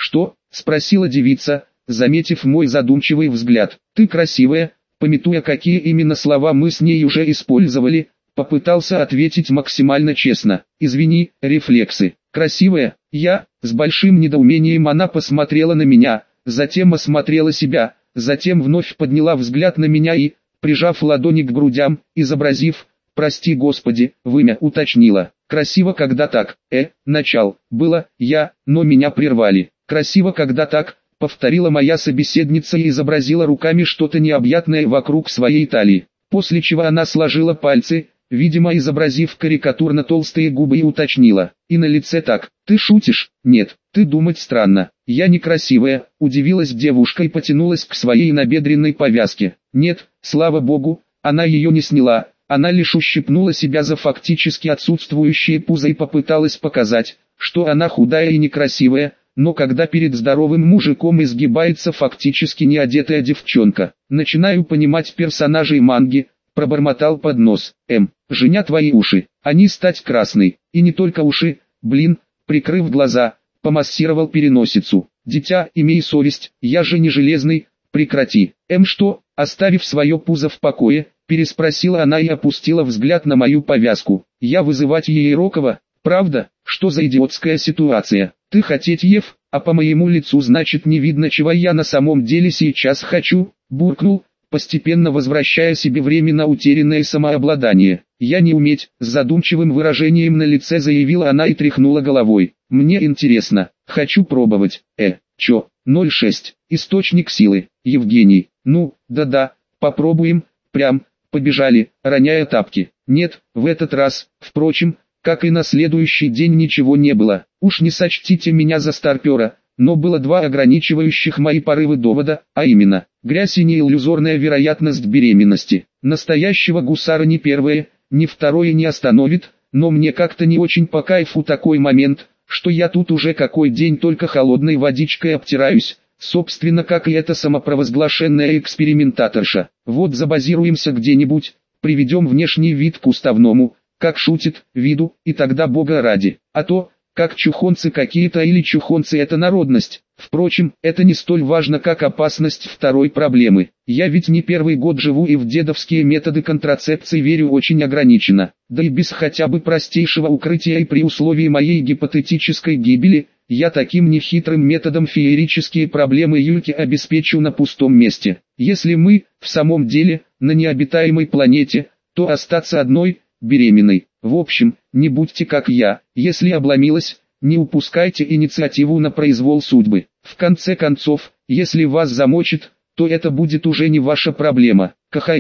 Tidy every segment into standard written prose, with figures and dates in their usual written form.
«Что?» – спросила девица, заметив мой задумчивый взгляд. «Ты красивая», памятуя, какие именно слова мы с ней уже использовали, попытался ответить максимально честно. «Извини, рефлексы. Красивая?» Я, с большим недоумением она посмотрела на меня, затем осмотрела себя, затем вновь подняла взгляд на меня и, прижав ладони к грудям, изобразив «Прости Господи», вымя уточнила. «Красиво, когда так». Начал, было, но меня прервали. «Красиво, когда так», повторила моя собеседница и изобразила руками что-то необъятное вокруг своей талии. После чего она сложила пальцы, видимо изобразив карикатурно толстые губы и уточнила. «И на лице так. Ты шутишь?» «Нет, ты думать странно. Я некрасивая», удивилась девушка и потянулась к своей набедренной повязке. «Нет, слава богу, она ее не сняла». Она лишь ущипнула себя за фактически отсутствующее пузо и попыталась показать, что она худая и некрасивая, но когда перед здоровым мужиком изгибается фактически неодетая девчонка. «Начинаю понимать персонажей манги», пробормотал под нос. «Женя, твои уши, они стать красной, и не только уши, блин», прикрыв глаза, помассировал переносицу. «Дитя, имей совесть, я же не железный, прекрати». Что?» Оставив свое пузо в покое, переспросила она и опустила взгляд на мою повязку. «Я вызывать ей Рокова? Правда? Что за идиотская ситуация? Ты хотеть Ев, а по моему лицу значит не видно, чего я на самом деле сейчас хочу?» Буркнул, постепенно возвращая себе временно утерянное самообладание. «Я не уметь», с задумчивым выражением на лице заявила она и тряхнула головой. «Мне интересно, хочу пробовать». Чё? 06. Источник силы. Евгений. «Ну, да-да, попробуем». Прям, побежали, роняя тапки. Нет, в этот раз, впрочем, как и на следующий день ничего не было. Уж не сочтите меня за старпера, но было два ограничивающих мои порывы довода, а именно, грязь и неиллюзорная вероятность беременности. Настоящего гусара ни первое, ни второе не остановит, но мне как-то не очень по кайфу такой момент, что я тут уже какой день только холодной водичкой обтираюсь. Собственно, как и эта самопровозглашенная экспериментаторша. Вот забазируемся где-нибудь, приведем внешний вид к уставному, как шутит, виду, и тогда бога ради. А то, как чухонцы какие-то или чухонцы это народность. Впрочем, это не столь важно, как опасность второй проблемы. Я ведь не первый год живу и в дедовские методы контрацепции верю очень ограниченно. Да и без хотя бы простейшего укрытия и при условии моей гипотетической гибели, я таким нехитрым методом феерические проблемы Юльки обеспечу на пустом месте. Если мы, в самом деле, на необитаемой планете, то остаться одной, беременной. В общем, не будьте как я, если обломилась, не упускайте инициативу на произвол судьбы. В конце концов, если вас замочит, то это будет уже не ваша проблема.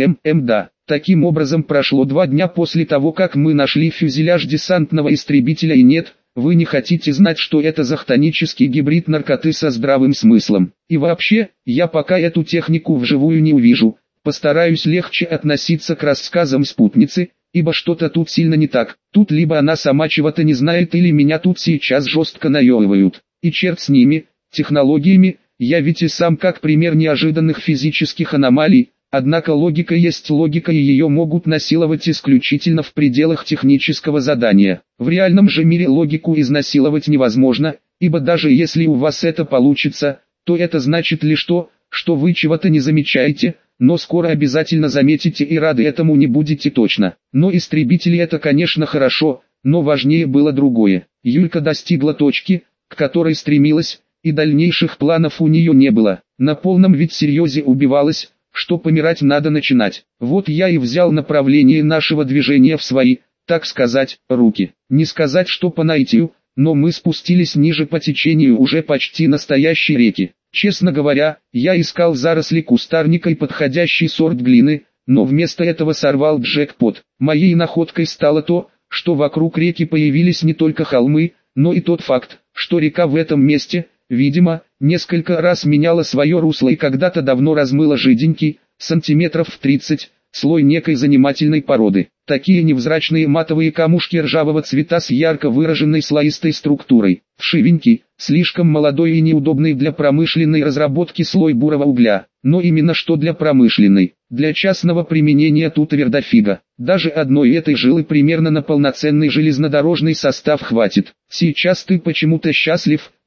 Да. Таким образом прошло 2 дня после того, как мы нашли фюзеляж десантного истребителя, и нет, вы не хотите знать, что это за хтонический гибрид наркоты со здравым смыслом. И вообще, я пока эту технику вживую не увижу, постараюсь легче относиться к рассказам спутницы, ибо что-то тут сильно не так. Тут либо она сама чего-то не знает, или меня тут сейчас жестко наебывают. И черт с ними, технологиями, я ведь и сам как пример неожиданных физических аномалий. Однако логика есть логика, и ее могут насиловать исключительно в пределах технического задания. В реальном же мире логику изнасиловать невозможно, ибо даже если у вас это получится, то это значит лишь то, что вы чего-то не замечаете, но скоро обязательно заметите и рады этому не будете точно. Но истребители это, конечно, хорошо, но важнее было другое. Юлька достигла точки, к которой стремилась, и дальнейших планов у нее не было. На полном ведь серьезе убивалась, что помирать надо начинать. Вот я и взял направление нашего движения в свои, так сказать, руки. Не сказать, что по наитию, но мы спустились ниже по течению уже почти настоящей реки. Честно говоря, я искал заросли кустарника и подходящий сорт глины, но вместо этого сорвал джекпот. Моей находкой стало то, что вокруг реки появились не только холмы, но и тот факт, что река в этом месте, видимо, несколько раз меняла свое русло и когда-то давно размыла жиденький, сантиметров в 30, слой некой занимательной породы. Такие невзрачные матовые камушки ржавого цвета с ярко выраженной слоистой структурой. Вшивенький, слишком молодой и неудобный для промышленной разработки слой бурого угля. Но именно что для промышленной. Для частного применения тут вердофига. Даже одной этой жилы примерно на полноценный железнодорожный состав хватит. Сейчас ты почему-то счастлив,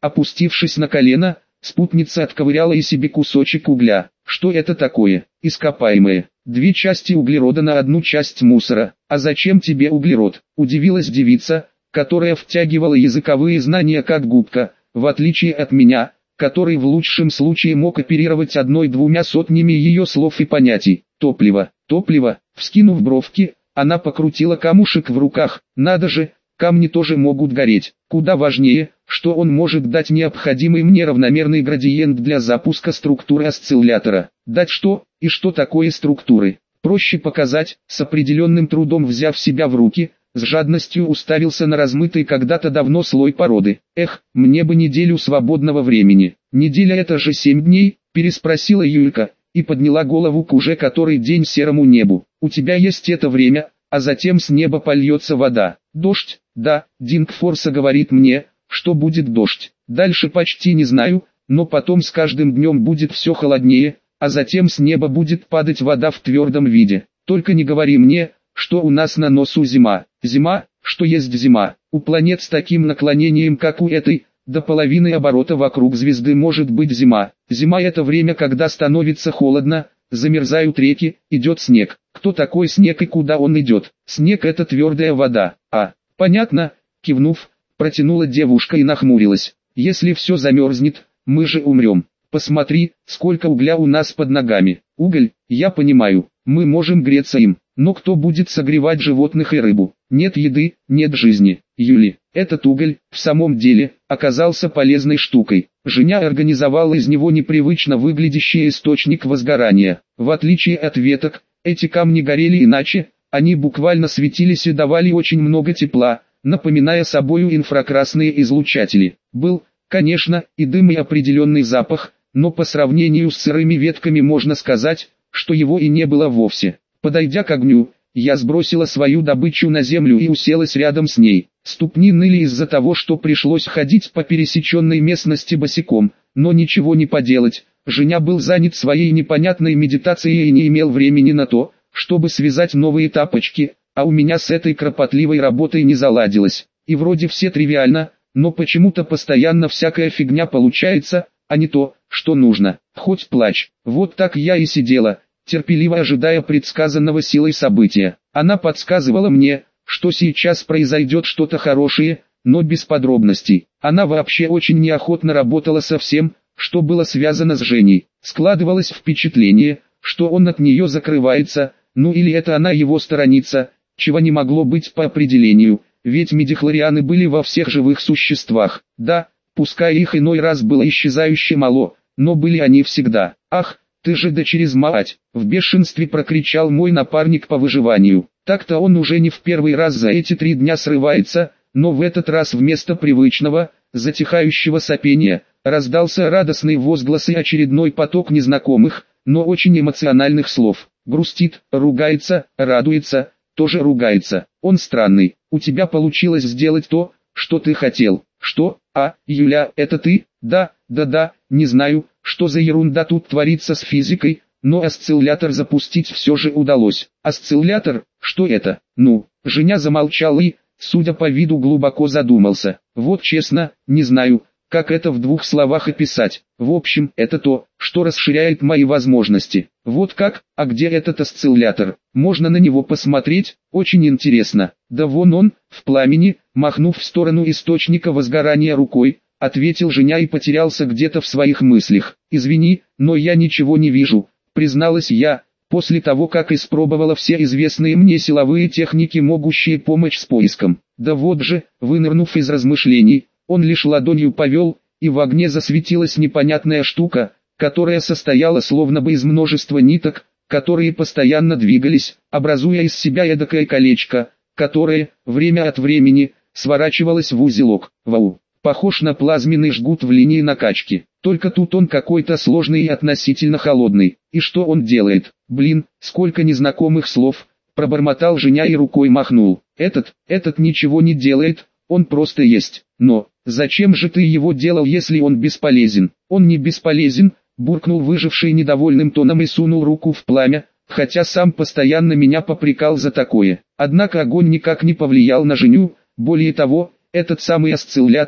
Опустившись на колено, спутница отковыряла и себе кусочек угля. Что это такое? Ископаемое. 2 части углерода на 1 часть мусора. А зачем тебе углерод? Удивилась девица, которая втягивала языковые знания как губка, в отличие от меня, который в лучшем случае мог оперировать 1-2 сотнями ее слов и понятий. Топливо. Топливо. Вскинув бровки, она покрутила камушек в руках. Надо же, камни тоже могут гореть. Куда важнее, что он может дать необходимый мне равномерный градиент для запуска структуры осциллятора. Дать что, и что такое структуры? Проще показать. С определенным трудом взяв себя в руки, с жадностью уставился на размытый когда-то давно слой породы. Эх, мне бы неделю свободного времени. Неделя — это же 7 дней, переспросила Юлька, и подняла голову к уже который день серому небу. У тебя есть это время, а затем с неба польется вода. Дождь? Да, Дингфорса говорит мне, что будет дождь. Дальше почти не знаю, но потом с каждым днем будет все холоднее, а затем с неба будет падать вода в твердом виде. Только не говори мне, что у нас на носу зима. Зима, что есть зима. У планет с таким наклонением, как у этой, до половины оборота вокруг звезды может быть зима. Зима — это время, когда становится холодно, замерзают реки, идет снег. Кто такой снег и куда он идет? Снег — это твердая вода. А, понятно, кивнув, протянула девушка и нахмурилась. Если все замерзнет, мы же умрем. Посмотри, сколько угля у нас под ногами. Уголь, я понимаю, мы можем греться им, но кто будет согревать животных и рыбу? Нет еды, нет жизни. Юли, этот уголь, в самом деле, оказался полезной штукой. Женя организовала из него непривычно выглядящий источник возгорания. В отличие от веток, эти камни горели иначе, они буквально светились и давали очень много тепла, напоминая собою инфракрасные излучатели. Был, конечно, и дым и определенный запах, но по сравнению с сырыми ветками можно сказать, что его и не было вовсе. Подойдя к огню, я сбросила свою добычу на землю и уселась рядом с ней. Ступни ныли из-за того, что пришлось ходить по пересеченной местности босиком, но ничего не поделать. Женя был занят своей непонятной медитацией и не имел времени на то, чтобы связать новые тапочки, а у меня с этой кропотливой работой не заладилось. И вроде все тривиально, но почему-то постоянно всякая фигня получается, а не то, что нужно. Хоть плачь. Вот так я и сидела, терпеливо ожидая предсказанного силой события. Она подсказывала мне, что сейчас произойдет что-то хорошее, но без подробностей. Она вообще очень неохотно работала со всем, что было связано с Женей. Складывалось впечатление, что он от нее закрывается, ну или это она его сторонится, чего не могло быть по определению, ведь мидихлорианы были во всех живых существах. Да, пускай их иной раз было исчезающе мало, но были они всегда. «Ах, ты же да через мать!» — в бешенстве прокричал мой напарник по выживанию. Так-то он уже не в первый раз за эти 3 дня срывается, но в этот раз вместо привычного, затихающего сопения, раздался радостный возглас и очередной поток незнакомых, но очень эмоциональных слов. Грустит, ругается, радуется, тоже ругается. Он странный. У тебя получилось сделать то, что ты хотел. Что? А, Юля, это ты? Да, не знаю, что за ерунда тут творится с физикой, но осциллятор запустить все же удалось. Осциллятор? Что это? Ну, Женя замолчал и, судя по виду, глубоко задумался. Вот честно, не знаю, как это в 2 словах описать. В общем, это то, что расширяет мои возможности. Вот как? А где этот осциллятор? Можно на него посмотреть? Очень интересно. Да вон он, в пламени, махнув в сторону источника возгорания рукой, ответил Женя и потерялся где-то в своих мыслях. Извини, но я ничего не вижу, призналась я, после того как испробовала все известные мне силовые техники, могущие помочь с поиском. Да вот же, вынырнув из размышлений, он лишь ладонью повел, и в огне засветилась непонятная штука, которая состояла словно бы из множества ниток, которые постоянно двигались, образуя из себя эдакое колечко, которое, время от времени, сворачивалось в узелок. Вау! Похож на плазменный жгут в линии накачки, только тут он какой-то сложный и относительно холодный. И что он делает? Блин, сколько незнакомых слов, пробормотал Женя и рукой махнул. Этот ничего не делает, он просто есть. Но, зачем же ты его делал, если он бесполезен? Он не бесполезен, буркнул выживший недовольным тоном и сунул руку в пламя, хотя сам постоянно меня попрекал за такое. Однако огонь никак не повлиял на Женю, более того, этот самый осциллятор,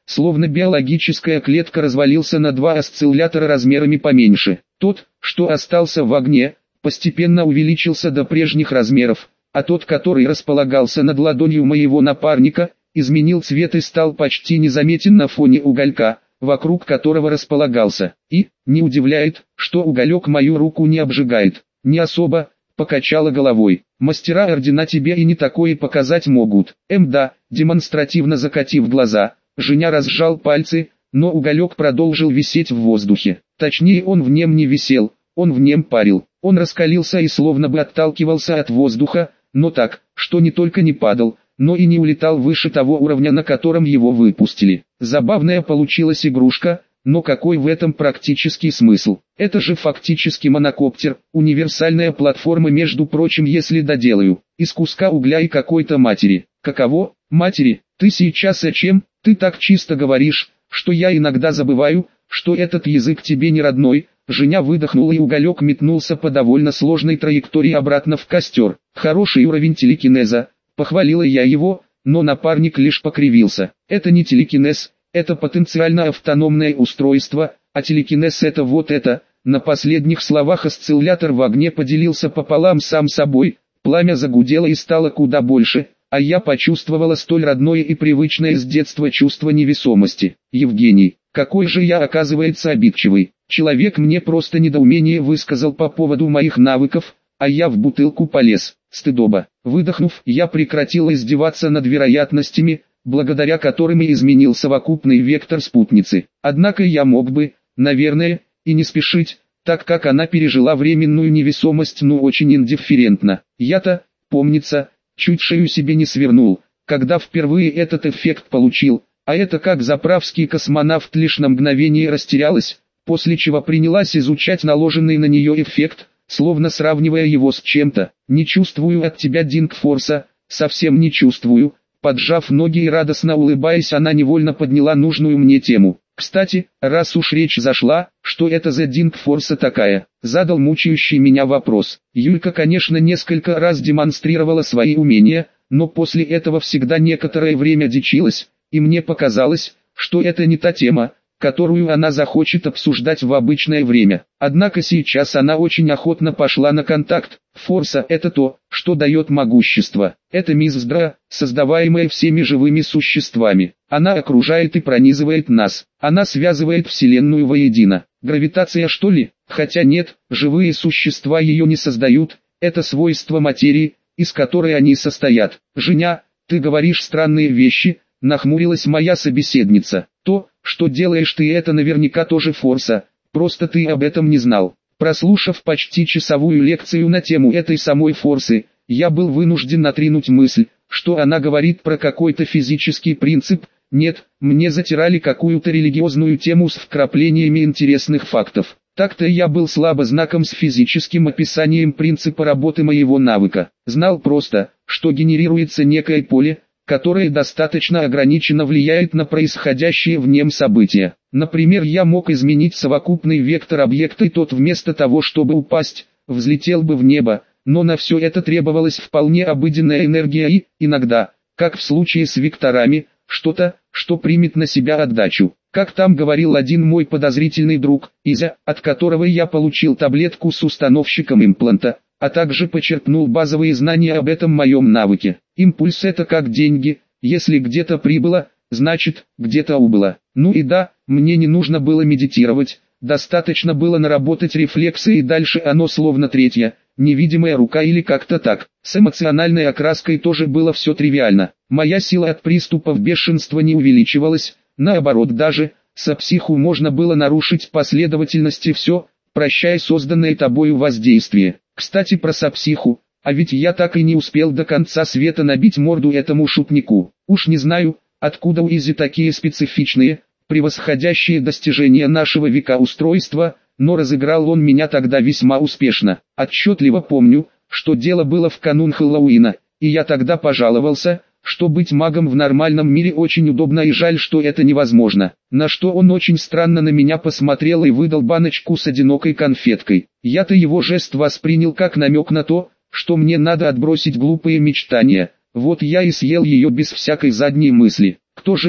словно биологическая клетка, развалился на два осциллятора размерами поменьше. Тот, что остался в огне, постепенно увеличился до прежних размеров, а тот, который располагался над ладонью моего напарника, изменил цвет и стал почти незаметен на фоне уголька, вокруг которого располагался. И, не удивляет, что уголек мою руку не обжигает. Не особо, покачала головой. Мастера ордена тебе и не такое показать могут. Да, демонстративно закатив глаза, Женя разжал пальцы, но уголек продолжил висеть в воздухе. Точнее, он в нем не висел, он в нем парил. Он раскалился и словно бы отталкивался от воздуха, но так, что не только не падал, но и не улетал выше того уровня, на котором его выпустили. Забавная получилась игрушка, но какой в этом практический смысл? Это же фактически монокоптер, универсальная платформа, между прочим, если доделаю, из куска угля и какой-то матери. Каково? Матери? Ты сейчас о чем? Ты так чисто говоришь, что я иногда забываю, что этот язык тебе не родной. Женя выдохнула, и уголек метнулся по довольно сложной траектории обратно в костер. Хороший уровень телекинеза, похвалила я его, но напарник лишь покривился. Это не телекинез, это потенциально автономное устройство, а телекинез это вот это. На последних словах осциллятор в огне поделился пополам сам собой, пламя загудело и стало куда больше, а я почувствовала столь родное и привычное с детства чувство невесомости. Евгений, какой же я, оказывается, обидчивый. Человек мне просто недоумение высказал по поводу моих навыков, а я в бутылку полез. Стыдоба. Выдохнув, я прекратил издеваться над вероятностями, благодаря которым и изменил совокупный вектор спутницы. Однако я мог бы, наверное, и не спешить, так как она пережила временную невесомость, но очень индифферентно. Я-то, помнится, чуть шею себе не свернул, когда впервые этот эффект получил, а это как заправский космонавт лишь на мгновение растерялась, после чего принялась изучать наложенный на нее эффект, словно сравнивая его с чем-то. «Не чувствую от тебя динг-форса, совсем не чувствую». Поджав ноги и радостно улыбаясь, она невольно подняла нужную мне тему. «Кстати, раз уж речь зашла, что это за динг-форса такая?» Задал мучающий меня вопрос. Юлька, конечно, несколько раз демонстрировала свои умения, но после этого всегда некоторое время дичилась, и мне показалось, что это не та тема, которую она захочет обсуждать в обычное время. Однако сейчас она очень охотно пошла на контакт. Форса – это то, что дает могущество. Это миздра, создаваемая всеми живыми существами. Она окружает и пронизывает нас. Она связывает Вселенную воедино. Гравитация, что ли? Хотя нет, живые существа ее не создают. Это свойство материи, из которой они состоят. Женя, ты говоришь странные вещи, нахмурилась моя собеседница. То, что делаешь ты, это наверняка тоже форса, просто ты об этом не знал. Прослушав почти часовую лекцию на тему этой самой форсы, я был вынужден отринуть мысль, что она говорит про какой-то физический принцип. Нет, мне затирали какую-то религиозную тему с вкраплениями интересных фактов. Так-то я был слабо знаком с физическим описанием принципа работы моего навыка. Знал просто, что генерируется некое поле, которое достаточно ограниченно влияет на происходящие в нем события. Например, я мог изменить совокупный вектор объекта, и тот вместо того, чтобы упасть, взлетел бы в небо, но на все это требовалась вполне обыденная энергия и, иногда, как в случае с векторами, что-то, что примет на себя отдачу. Как там говорил один мой подозрительный друг, Изя, от которого я получил таблетку с установщиком импланта, а также почерпнул базовые знания об этом моем навыке. Импульс — это как деньги, если где-то прибыло, значит, где-то убыло. Ну и да, мне не нужно было медитировать, достаточно было наработать рефлексы, и дальше оно словно третья, невидимая рука или как-то так. С эмоциональной окраской тоже было все тривиально. Моя сила от приступов бешенства не увеличивалась, наоборот, даже со психу можно было нарушить последовательность и все, прощая созданное тобою воздействие. Кстати, про сапсиху, а ведь я так и не успел до конца света набить морду этому шутнику. Уж не знаю, откуда у Изи такие специфичные, превосходящие достижения нашего века устройства, но разыграл он меня тогда весьма успешно. Отчетливо помню, что дело было в канун Хэллоуина, и я тогда пожаловался, что быть магом в нормальном мире очень удобно и жаль, что это невозможно. На что он очень странно на меня посмотрел и выдал баночку с одинокой конфеткой. Я-то его жест воспринял как намек на то, что мне надо отбросить глупые мечтания. Вот я и съел ее без всякой задней мысли. Кто же знал,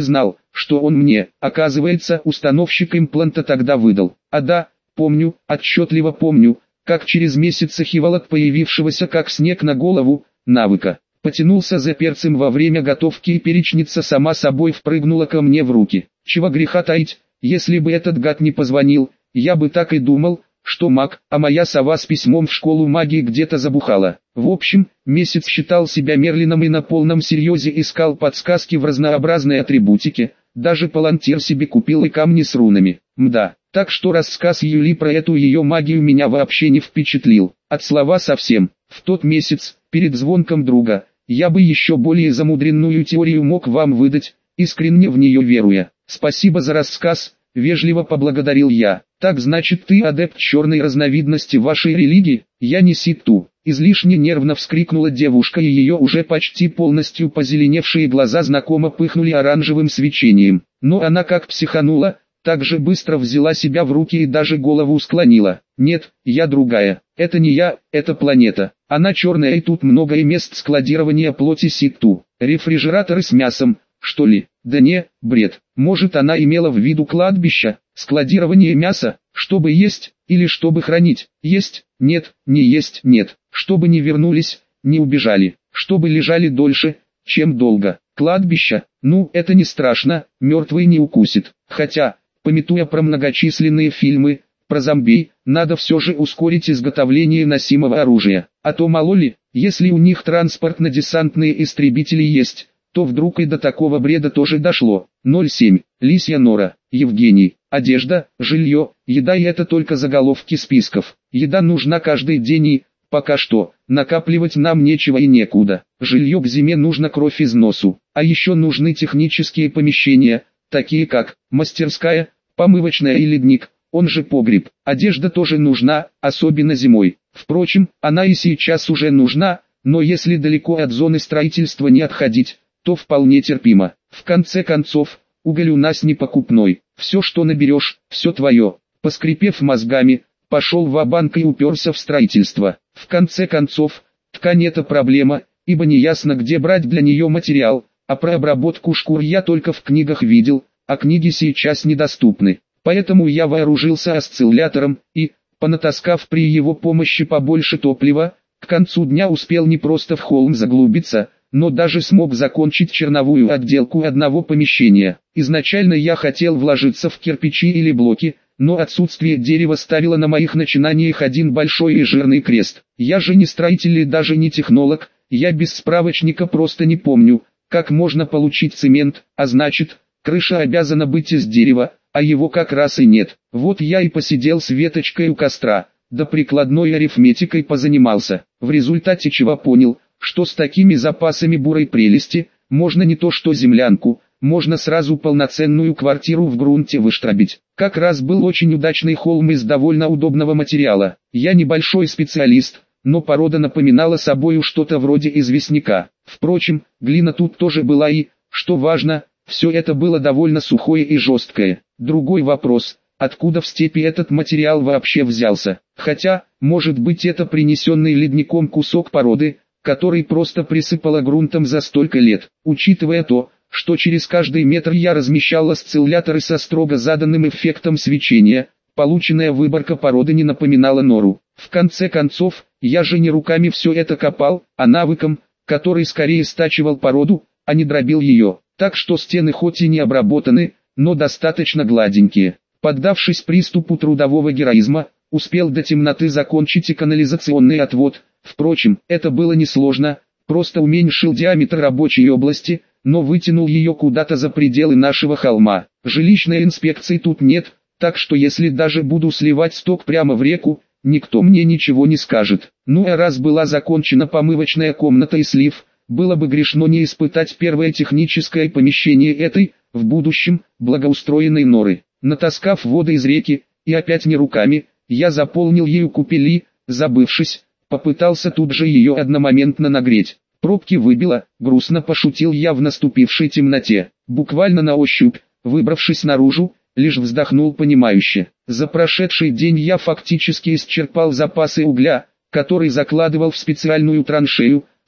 что он мне, оказывается, установщик импланта тогда выдал. А да, помню, отчетливо помню, как через месяц хиволок появившегося как снег на голову, навыка. Потянулся за перцем во время готовки и перечница сама собой впрыгнула ко мне в руки. Чего греха таить, если бы этот гад не позвонил, я бы так и думал, что маг, а моя сова с письмом в школу магии где-то забухала. В общем, месяц считал себя Мерлином и на полном серьезе искал подсказки в разнообразной атрибутике, даже палантир себе купил и камни с рунами. Мда, так что рассказ Юли про эту ее магию меня вообще не впечатлил, от слова совсем. В тот месяц, перед звонком друга, я бы еще более замудренную теорию мог вам выдать, искренне в нее веруя. Спасибо за рассказ, вежливо поблагодарил я. Так значит ты адепт черной разновидности вашей религии? Я не ситу. Излишне нервно вскрикнула девушка, и ее уже почти полностью позеленевшие глаза знакомо пыхнули оранжевым свечением. Но она как психанула, так же быстро взяла себя в руки и даже голову склонила. Нет, я другая. Это не я, это планета. Она черная, и тут много и мест складирования плоти ситу. Рефрижераторы с мясом, что ли? Да не, бред. Может, она имела в виду кладбище, складирование мяса, чтобы есть, или чтобы хранить? Есть? Нет, не есть, нет. Чтобы не вернулись, не убежали. Чтобы лежали дольше, чем долго. Кладбище? Ну, это не страшно, мертвый не укусит. Хотя, памятуя про многочисленные фильмы про зомби, надо все же ускорить изготовление носимого оружия. А то мало ли, если у них транспортно-десантные истребители есть, то вдруг и до такого бреда тоже дошло. 07. Лисья нора. Евгений. Одежда, жилье, еда, и это только заголовки списков. Еда нужна каждый день и, пока что, накапливать нам нечего и некуда. Жилье к зиме нужно кровь из носу. А еще нужны технические помещения, такие как мастерская, помывочная и ледник, он же погреб. Одежда тоже нужна, особенно зимой. Впрочем, она и сейчас уже нужна, но если далеко от зоны строительства не отходить, то вполне терпимо. В конце концов, уголь у нас не покупной. Все, что наберешь, все твое. Поскрипев мозгами, пошел ва-банк и уперся в строительство. В конце концов, ткань — это проблема, ибо неясно, где брать для нее материал, а про обработку шкур я только в книгах видел, а книги сейчас недоступны. Поэтому я вооружился осциллятором и, понатаскав при его помощи побольше топлива, к концу дня успел не просто в холм заглубиться, но даже смог закончить черновую отделку одного помещения. Изначально я хотел вложиться в кирпичи или блоки, но отсутствие дерева ставило на моих начинаниях один большой и жирный крест. Я же не строитель и даже не технолог, я без справочника просто не помню, как можно получить цемент, а значит, крыша обязана быть из дерева, а его как раз и нет. Вот я и посидел с веточкой у костра, да прикладной арифметикой позанимался, в результате чего понял, что с такими запасами бурой прелести, можно не то что землянку, можно сразу полноценную квартиру в грунте выштробить. Как раз был очень удачный холм из довольно удобного материала. Я небольшой специалист, но порода напоминала собою что-то вроде известняка. Впрочем, глина тут тоже была и, что важно, все это было довольно сухое и жесткое. Другой вопрос, откуда в степи этот материал вообще взялся? Хотя, может быть, это принесенный ледником кусок породы, который просто присыпало грунтом за столько лет. Учитывая то, что через каждый метр я размещал осцилляторы со строго заданным эффектом свечения, полученная выборка породы не напоминала нору. В конце концов, я же не руками все это копал, а навыком, который скорее стачивал породу, а не дробил ее. Так что стены хоть и не обработаны, но достаточно гладенькие. Поддавшись приступу трудового героизма, успел до темноты закончить и канализационный отвод. Впрочем, это было несложно, просто уменьшил диаметр рабочей области, но вытянул ее куда-то за пределы нашего холма. Жилищной инспекции тут нет, так что если даже буду сливать сток прямо в реку, никто мне ничего не скажет. Ну а раз была закончена помывочная комната и слив, было бы грешно не испытать первое техническое помещение этой, в будущем, благоустроенной норы. Натаскав воды из реки, и опять не руками, я заполнил ею купели, забывшись, попытался тут же ее одномоментно нагреть. Пробки выбило, грустно пошутил я в наступившей темноте. Буквально на ощупь, выбравшись наружу, лишь вздохнул понимающе. За прошедший день я фактически исчерпал запасы угля, который закладывал в специальную траншею,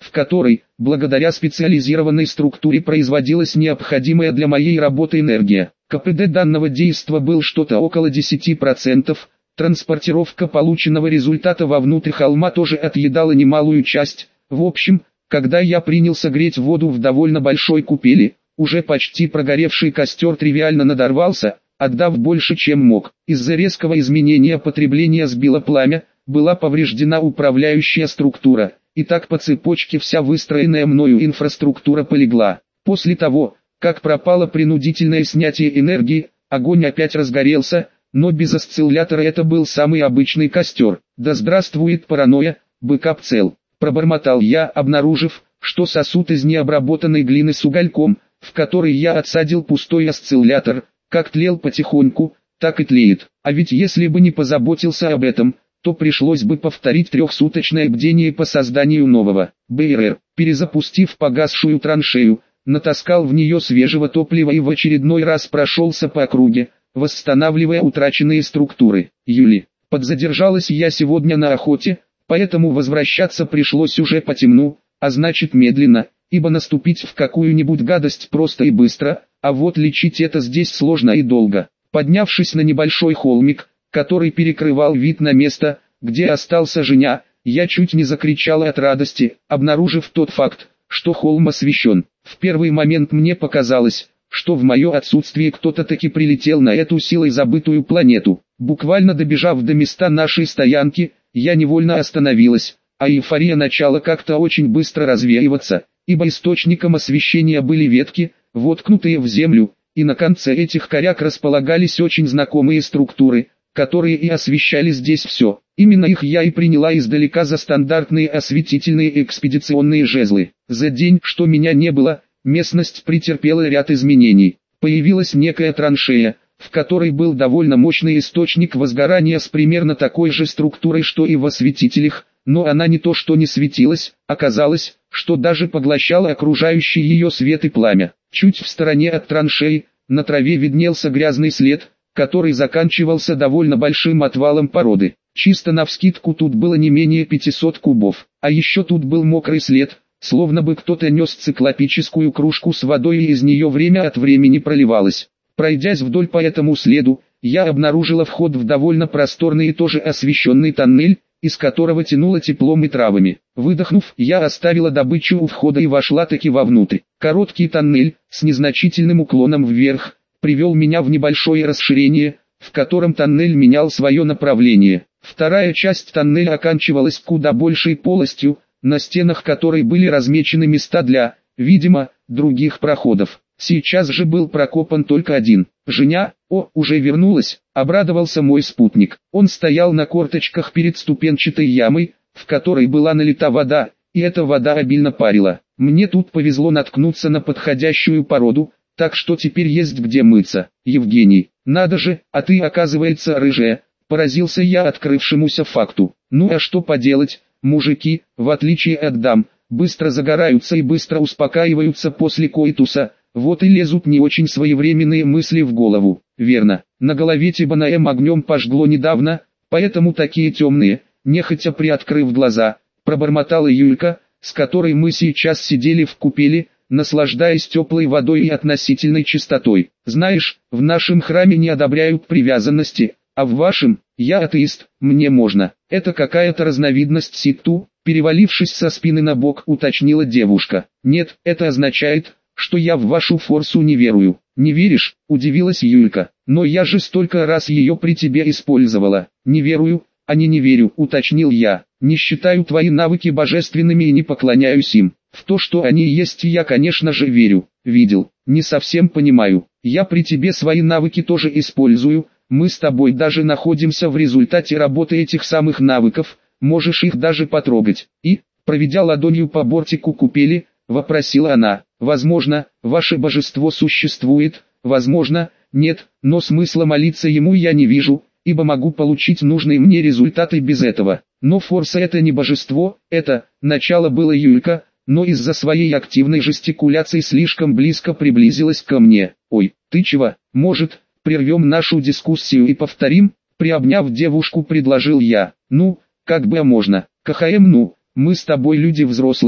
в которой, благодаря специализированной структуре, производилась необходимая для моей работы энергия. КПД данного действа был что-то около 10%, транспортировка полученного результата вовнутрь холма тоже отъедала немалую часть. В общем, когда я принялся греть воду в довольно большой купели, уже почти прогоревший костер тривиально надорвался, отдав больше чем мог. Из-за резкого изменения потребления сбило пламя, была повреждена управляющая структура, и так по цепочке вся выстроенная мною инфраструктура полегла. После того, как пропало принудительное снятие энергии, огонь опять разгорелся, но без осциллятора. Это был самый обычный костер. Да здравствует паранойя, бэкап цел, пробормотал я, обнаружив, что сосуд из необработанной глины с угольком, в который я отсадил пустой осциллятор, как тлел потихоньку, так и тлеет. А ведь если бы не позаботился об этом, то пришлось бы повторить трехсуточное бдение по созданию нового БРР. Перезапустив погасшую траншею, натаскал в нее свежего топлива и в очередной раз прошелся по округе, восстанавливая утраченные структуры. Юли, подзадержалась я сегодня на охоте, поэтому возвращаться пришлось уже по темну, а значит медленно, ибо наступить в какую-нибудь гадость просто и быстро, а вот лечить это здесь сложно и долго. Поднявшись на небольшой холмик, который перекрывал вид на место, где остался Женя, я чуть не закричал от радости, обнаружив тот факт, что холм освещен. В первый момент мне показалось, что в мое отсутствие кто-то таки прилетел на эту силой забытую планету. Буквально добежав до места нашей стоянки, я невольно остановилась, а эйфория начала как-то очень быстро развеиваться, ибо источником освещения были ветки, воткнутые в землю, и на конце этих коряк располагались очень знакомые структуры, которые и освещали здесь все. Именно их я и приняла издалека за стандартные осветительные экспедиционные жезлы. За день, что меня не было, местность претерпела ряд изменений. Появилась некая траншея, в которой был довольно мощный источник возгорания с примерно такой же структурой, что и в осветителях, но она не то что не светилась, оказалось, что даже поглощала окружающий ее свет и пламя. Чуть в стороне от траншеи, на траве виднелся грязный след, который заканчивался довольно большим отвалом породы. Чисто навскидку тут было не менее 500 кубов, а еще тут был мокрый след, словно бы кто-то нес циклопическую кружку с водой и из нее время от времени проливалось. Пройдясь вдоль по этому следу, я обнаружила вход в довольно просторный и тоже освещенный тоннель, из которого тянуло теплом и травами. Выдохнув, я оставила добычу у входа и вошла таки вовнутрь. Короткий тоннель, с незначительным уклоном вверх, привел меня в небольшое расширение, в котором тоннель менял свое направление. Вторая часть тоннеля оканчивалась куда большей полостью, на стенах которой были размечены места для, видимо, других проходов. Сейчас же был прокопан только один. Женя, уже вернулась, обрадовался мой спутник. Он стоял на корточках перед ступенчатой ямой, в которой была налита вода, и эта вода обильно парила. Мне тут повезло наткнуться на подходящую породу, так что теперь есть где мыться. Евгений, надо же, а ты, оказывается, рыжая, поразился я открывшемуся факту. Ну а что поделать, мужики, в отличие от дам, быстро загораются и быстро успокаиваются после коитуса, вот и лезут не очень своевременные мысли в голову. Верно, на голове Тибанаем огнем пожгло недавно, поэтому такие темные, нехотя приоткрыв глаза, пробормотала Юлька, с которой мы сейчас сидели в купели, наслаждаясь теплой водой и относительной чистотой. Знаешь, в нашем храме не одобряют привязанности, а в вашем, я атеист, мне можно. Это какая-то разновидность сикту, перевалившись со спины на бок, уточнила девушка. Нет, это означает, что я в вашу форсу не верую. Не веришь? Удивилась Юлька. Но я же столько раз ее при тебе использовала. Не верую, а не верю, уточнил я. Не считаю твои навыки божественными и не поклоняюсь им. В то, что они есть, я, конечно же, верю. Видел, не совсем понимаю. Я при тебе свои навыки тоже использую. Мы с тобой даже находимся в результате работы этих самых навыков. Можешь их даже потрогать. И, проведя ладонью по бортику купели, вопросила она. Возможно, ваше божество существует, возможно, нет, но смысла молиться ему я не вижу, ибо могу получить нужные мне результаты без этого. Но Форса это не божество, это, начало было Юлька, но из-за своей активной жестикуляции слишком близко приблизилась ко мне. Ой, ты чего, может, прервем нашу дискуссию и повторим? Приобняв девушку, предложил я. Ну, как бы можно, КХМ, ну, мы с тобой люди взрослые,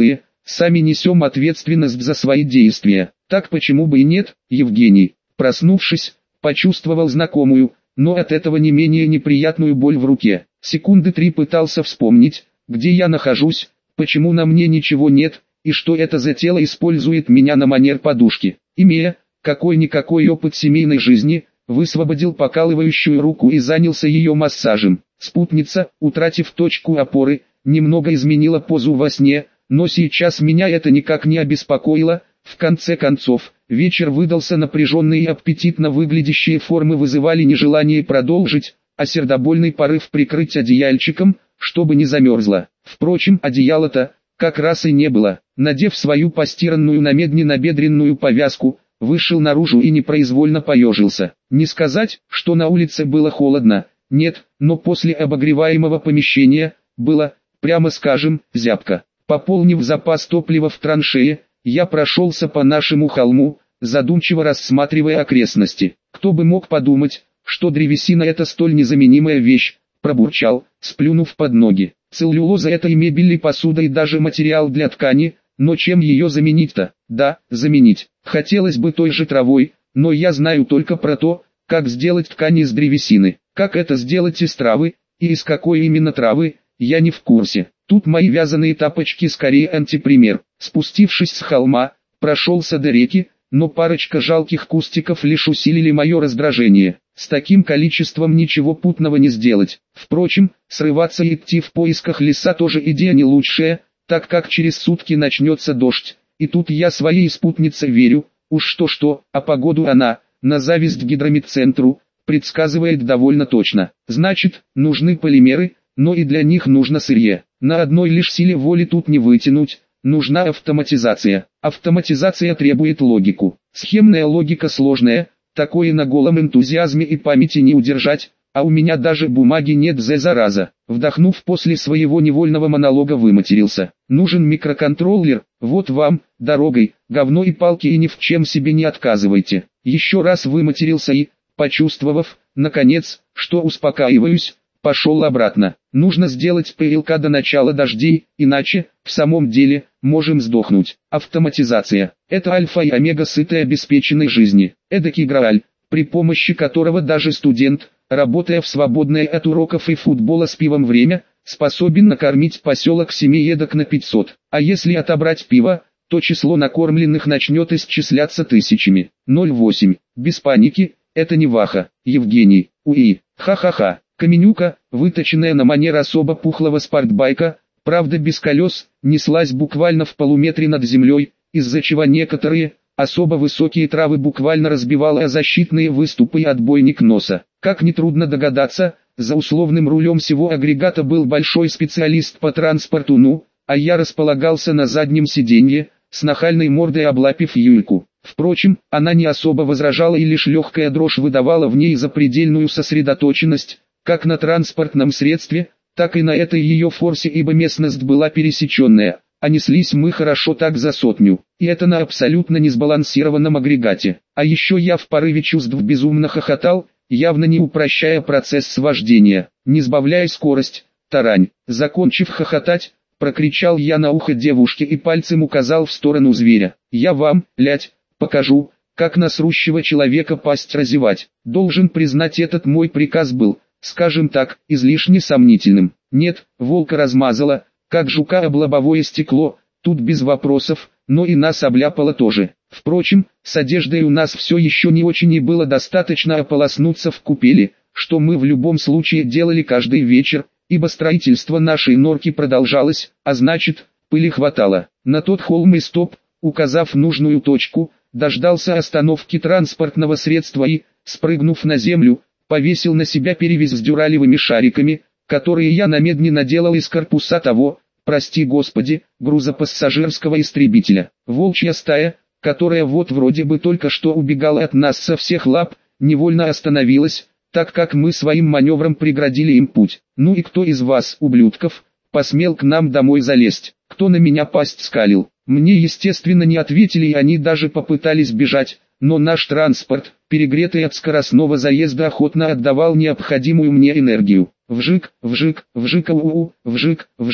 Сами несем ответственность за свои действия. Так почему бы и нет, Евгений? Проснувшись, почувствовал знакомую, но от этого не менее неприятную боль в руке. Секунды 3 пытался вспомнить, где я нахожусь, почему на мне ничего нет, и что это за тело использует меня на манер подушки. Имея какой-никакой опыт семейной жизни, высвободил покалывающую руку и занялся ее массажем. Спутница, утратив точку опоры, немного изменила позу во сне, но сейчас меня это никак не обеспокоило. В конце концов, вечер выдался напряженный и аппетитно выглядящие формы вызывали нежелание продолжить, а сердобольный порыв прикрыть одеяльчиком, чтобы не замерзла. Впрочем, одеяла-то как раз и не было. Надев свою постиранную на медне набедренную повязку, вышел наружу и непроизвольно поежился. Не сказать, что на улице было холодно, нет, но после обогреваемого помещения было, прямо скажем, зябко. Пополнив запас топлива в траншее, я прошелся по нашему холму, задумчиво рассматривая окрестности. Кто бы мог подумать, что древесина это столь незаменимая вещь, пробурчал, сплюнув под ноги. Целлюлоза это и мебель, и посуда, и даже материал для ткани, но чем ее заменить-то? Да, заменить. Хотелось бы той же травой, но я знаю только про то, как сделать ткань из древесины. Как это сделать из травы, и из какой именно травы, я не в курсе. Тут мои вязаные тапочки скорее антипример. Спустившись с холма, прошелся до реки, но парочка жалких кустиков лишь усилили мое раздражение. С таким количеством ничего путного не сделать. Впрочем, срываться и идти в поисках леса тоже идея не лучшая, так как через сутки начнется дождь. И тут я своей спутнице верю, уж что-что, а погоду она, на зависть гидрометцентру, предсказывает довольно точно. Значит, нужны полимеры, но и для них нужно сырье. На одной лишь силе воли тут не вытянуть, нужна автоматизация. Автоматизация требует логику. Схемная логика сложная, такое на голом энтузиазме и памяти не удержать, а у меня даже бумаги нет, зараза. Вдохнув после своего невольного монолога, выматерился. Нужен микроконтроллер, вот вам, дорогой, говно и палки, и ни в чем себе не отказывайте. Еще раз выматерился и, почувствовав, наконец, что успокаиваюсь, пошел обратно. Нужно сделать ПЛК до начала дождей, иначе, в самом деле, можем сдохнуть. Автоматизация – это альфа и омега сытой обеспеченной жизни. Эдакий грааль, при помощи которого даже студент, работая в свободное от уроков и футбола с пивом время, способен накормить поселок семей эдак на 500. А если отобрать пиво, то число накормленных начнет исчисляться тысячами. 08. Без паники, это не ваха. Евгений, уи, ха-ха-ха. Каменюка, выточенная на манер особо пухлого спортбайка, правда без колес, неслась буквально в полуметре над землей, из-за чего некоторые, особо высокие травы буквально разбивало о защитные выступы и отбойник носа. Как нетрудно догадаться, за условным рулем всего агрегата был большой специалист по транспорту, а я располагался на заднем сиденье, с нахальной мордой облапив Юльку. Впрочем, она не особо возражала, и лишь легкая дрожь выдавала в ней запредельную сосредоточенность, как на транспортном средстве, так и на этой ее форсе, ибо местность была пересеченная, а неслись мы хорошо так за 100, и это на абсолютно несбалансированном агрегате. А еще я в порыве чувств безумно хохотал, явно не упрощая процесс вождения. Не сбавляя скорость, тарань. Закончив хохотать, прокричал я на ухо девушке и пальцем указал в сторону зверя. Я вам, покажу, как на срущего человека пасть разевать. Должен признать, этот мой приказ был, скажем так, излишне сомнительным. Нет, волка размазало, как жука об лобовое стекло, тут без вопросов, но и нас обляпало тоже. Впрочем, с одеждой у нас все еще не очень, и было достаточно ополоснуться в купели, что мы в любом случае делали каждый вечер, ибо строительство нашей норки продолжалось, а значит, пыли хватало. На тот холм и стоп, указав нужную точку, дождался остановки транспортного средства и, спрыгнув на землю, повесил на себя перевязь с дюралевыми шариками, которые я на медне наделал из корпуса того, прости господи, грузопассажирского истребителя. Волчья стая, которая вот вроде бы только что убегала от нас со всех лап, невольно остановилась, так как мы своим маневром преградили им путь. Ну и кто из вас, ублюдков, посмел к нам домой залезть? Кто на меня пасть скалил? Мне естественно не ответили, и они даже попытались бежать, но наш транспорт, перегретый от скоростного заезда, охотно отдавал необходимую мне энергию. Вжик, вжик, вжик, вжик, вжик,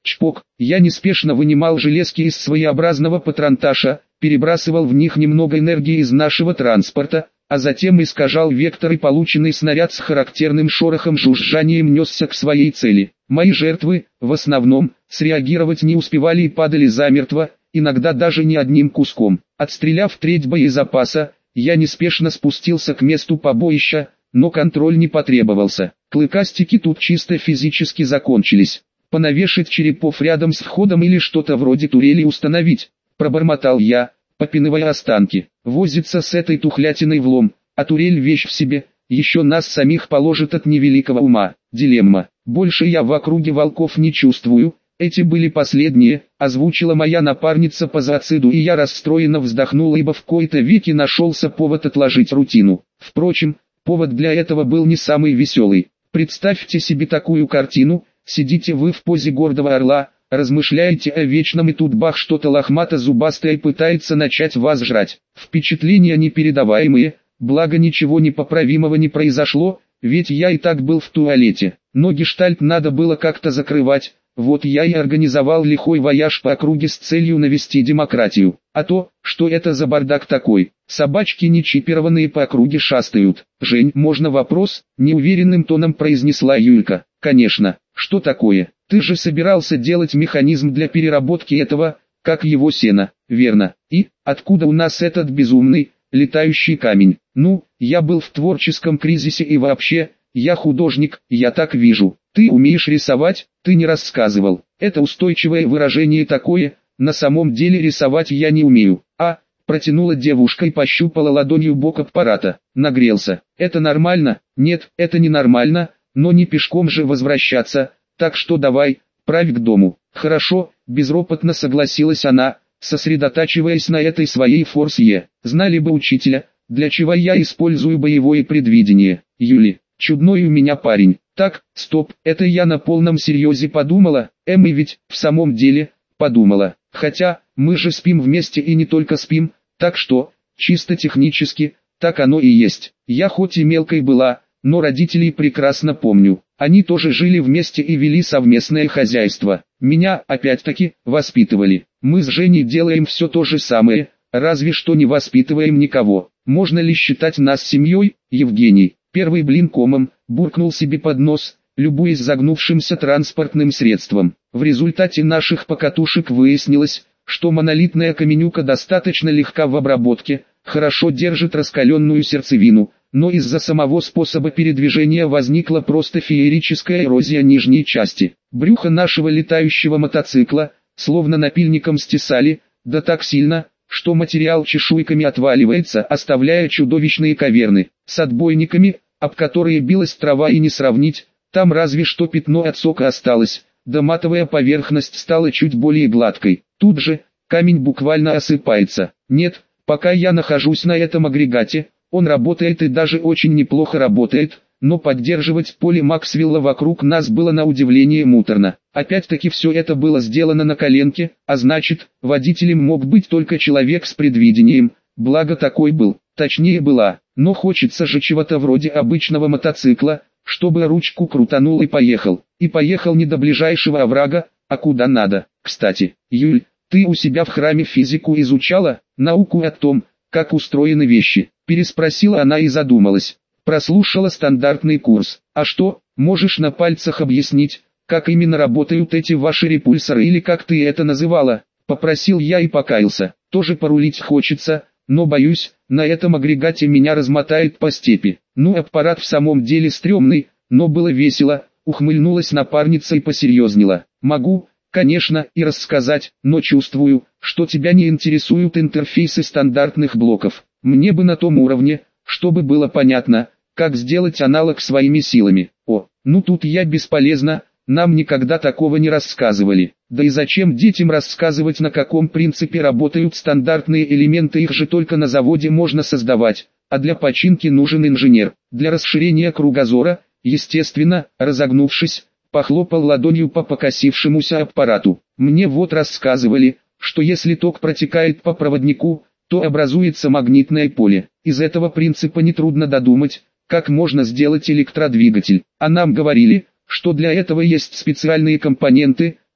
Чпок, я неспешно вынимал железки из своеобразного патронташа, перебрасывал в них немного энергии из нашего транспорта, а затем искажал вектор, и полученный снаряд с характерным шорохом-жужжанием несся к своей цели. Мои жертвы, в основном, среагировать не успевали и падали замертво, иногда даже не одним куском. Отстреляв треть боезапаса, я неспешно спустился к месту побоища, но контроль не потребовался. Клыкастики тут чисто физически закончились. Понавешать черепов рядом с входом или что-то вроде турели установить, пробормотал я, попинывая останки. Возиться с этой тухлятиной влом, а турель вещь в себе, еще нас самих положит от невеликого ума. Дилемма. Больше я в округе волков не чувствую, эти были последние, озвучила моя напарница по зооциду, и я расстроенно вздохнул, ибо в кои-то веки нашелся повод отложить рутину. Впрочем, повод для этого был не самый веселый. Представьте себе такую картину: сидите вы в позе гордого орла, размышляете о вечном, и тут бах, что-то лохмато-зубастое пытается начать вас жрать. Впечатления непередаваемые, благо ничего непоправимого не произошло, ведь я и так был в туалете. Но гештальт надо было как-то закрывать, вот я и организовал лихой вояж по округе с целью навести демократию. А то, что это за бардак такой? Собачки нечипированные по округе шастают. «Жень, можно вопрос?» — неуверенным тоном произнесла Юлька. «Конечно. Что такое? Ты же собирался делать механизм для переработки этого, как его, сена, верно? И откуда у нас этот безумный, летающий камень?» «Ну, я был в творческом кризисе, и вообще, я художник, я так вижу. Ты умеешь рисовать?» «Ты не рассказывал. Это устойчивое выражение такое, на самом деле рисовать я не умею». Протянула девушка и пощупала ладонью бок аппарата. Нагрелся. «Это нормально?» «Нет, это не нормально, но не пешком же возвращаться, так что давай, правь к дому». «Хорошо», — безропотно согласилась она, сосредотачиваясь на этой своей форс-е. «Знали бы учителя, для чего я использую боевое предвидение. Юли, чудной у меня парень». «Так, стоп, это я на полном серьезе подумала?» И ведь, в самом деле, подумала. Хотя, мы же спим вместе и не только спим, так что, чисто технически, так оно и есть. Я хоть и мелкой была, но родителей прекрасно помню. Они тоже жили вместе и вели совместное хозяйство. Меня, опять-таки, воспитывали. Мы с Женей делаем все то же самое, разве что не воспитываем никого. Можно ли считать нас семьей, Евгений? Первый блин комом, буркнул себе под нос, любуясь загнувшимся транспортным средством. В результате наших покатушек выяснилось, что монолитная каменюка достаточно легка в обработке, хорошо держит раскаленную сердцевину, но из-за самого способа передвижения возникла просто феерическая эрозия нижней части. Брюхо нашего летающего мотоцикла, словно напильником стесали, да так сильно, что материал чешуйками отваливается, оставляя чудовищные каверны. С отбойниками, об которые билась трава, и не сравнить, там разве что пятно от сока осталось, да матовая поверхность стала чуть более гладкой. Тут же, камень буквально осыпается. Нет, пока я нахожусь на этом агрегате, он работает и даже очень неплохо работает, но поддерживать поле Максвелла вокруг нас было на удивление муторно. Опять-таки все это было сделано на коленке, а значит, водителем мог быть только человек с предвидением, благо такой был, точнее была, но хочется же чего-то вроде обычного мотоцикла, чтобы ручку крутанул и поехал. И поехал не до ближайшего оврага, а куда надо. Кстати, Юль, ты у себя в храме физику изучала, науку о том, как устроены вещи? Переспросила она и задумалась. Прослушала стандартный курс. А что, можешь на пальцах объяснить, как именно работают эти ваши репульсоры, или как ты это называла? Попросил я и покаялся. Тоже порулить хочется, но боюсь, на этом агрегате меня размотает по степи. Ну, аппарат в самом деле стрёмный, но было весело. Ухмыльнулась напарница и посерьезнела. Могу, конечно, и рассказать, но чувствую, что тебя не интересуют интерфейсы стандартных блоков. Мне бы на том уровне, чтобы было понятно, как сделать аналог своими силами. О, ну тут я бесполезна, нам никогда такого не рассказывали. Да и зачем детям рассказывать, на каком принципе работают стандартные элементы, их же только на заводе можно создавать, а для починки нужен инженер. Для расширения кругозора, естественно, разогнувшись, похлопал ладонью по покосившемуся аппарату. Мне вот рассказывали, что если ток протекает по проводнику, то образуется магнитное поле. Из этого принципа нетрудно додумать, как можно сделать электродвигатель. А нам говорили, что для этого есть специальные компоненты,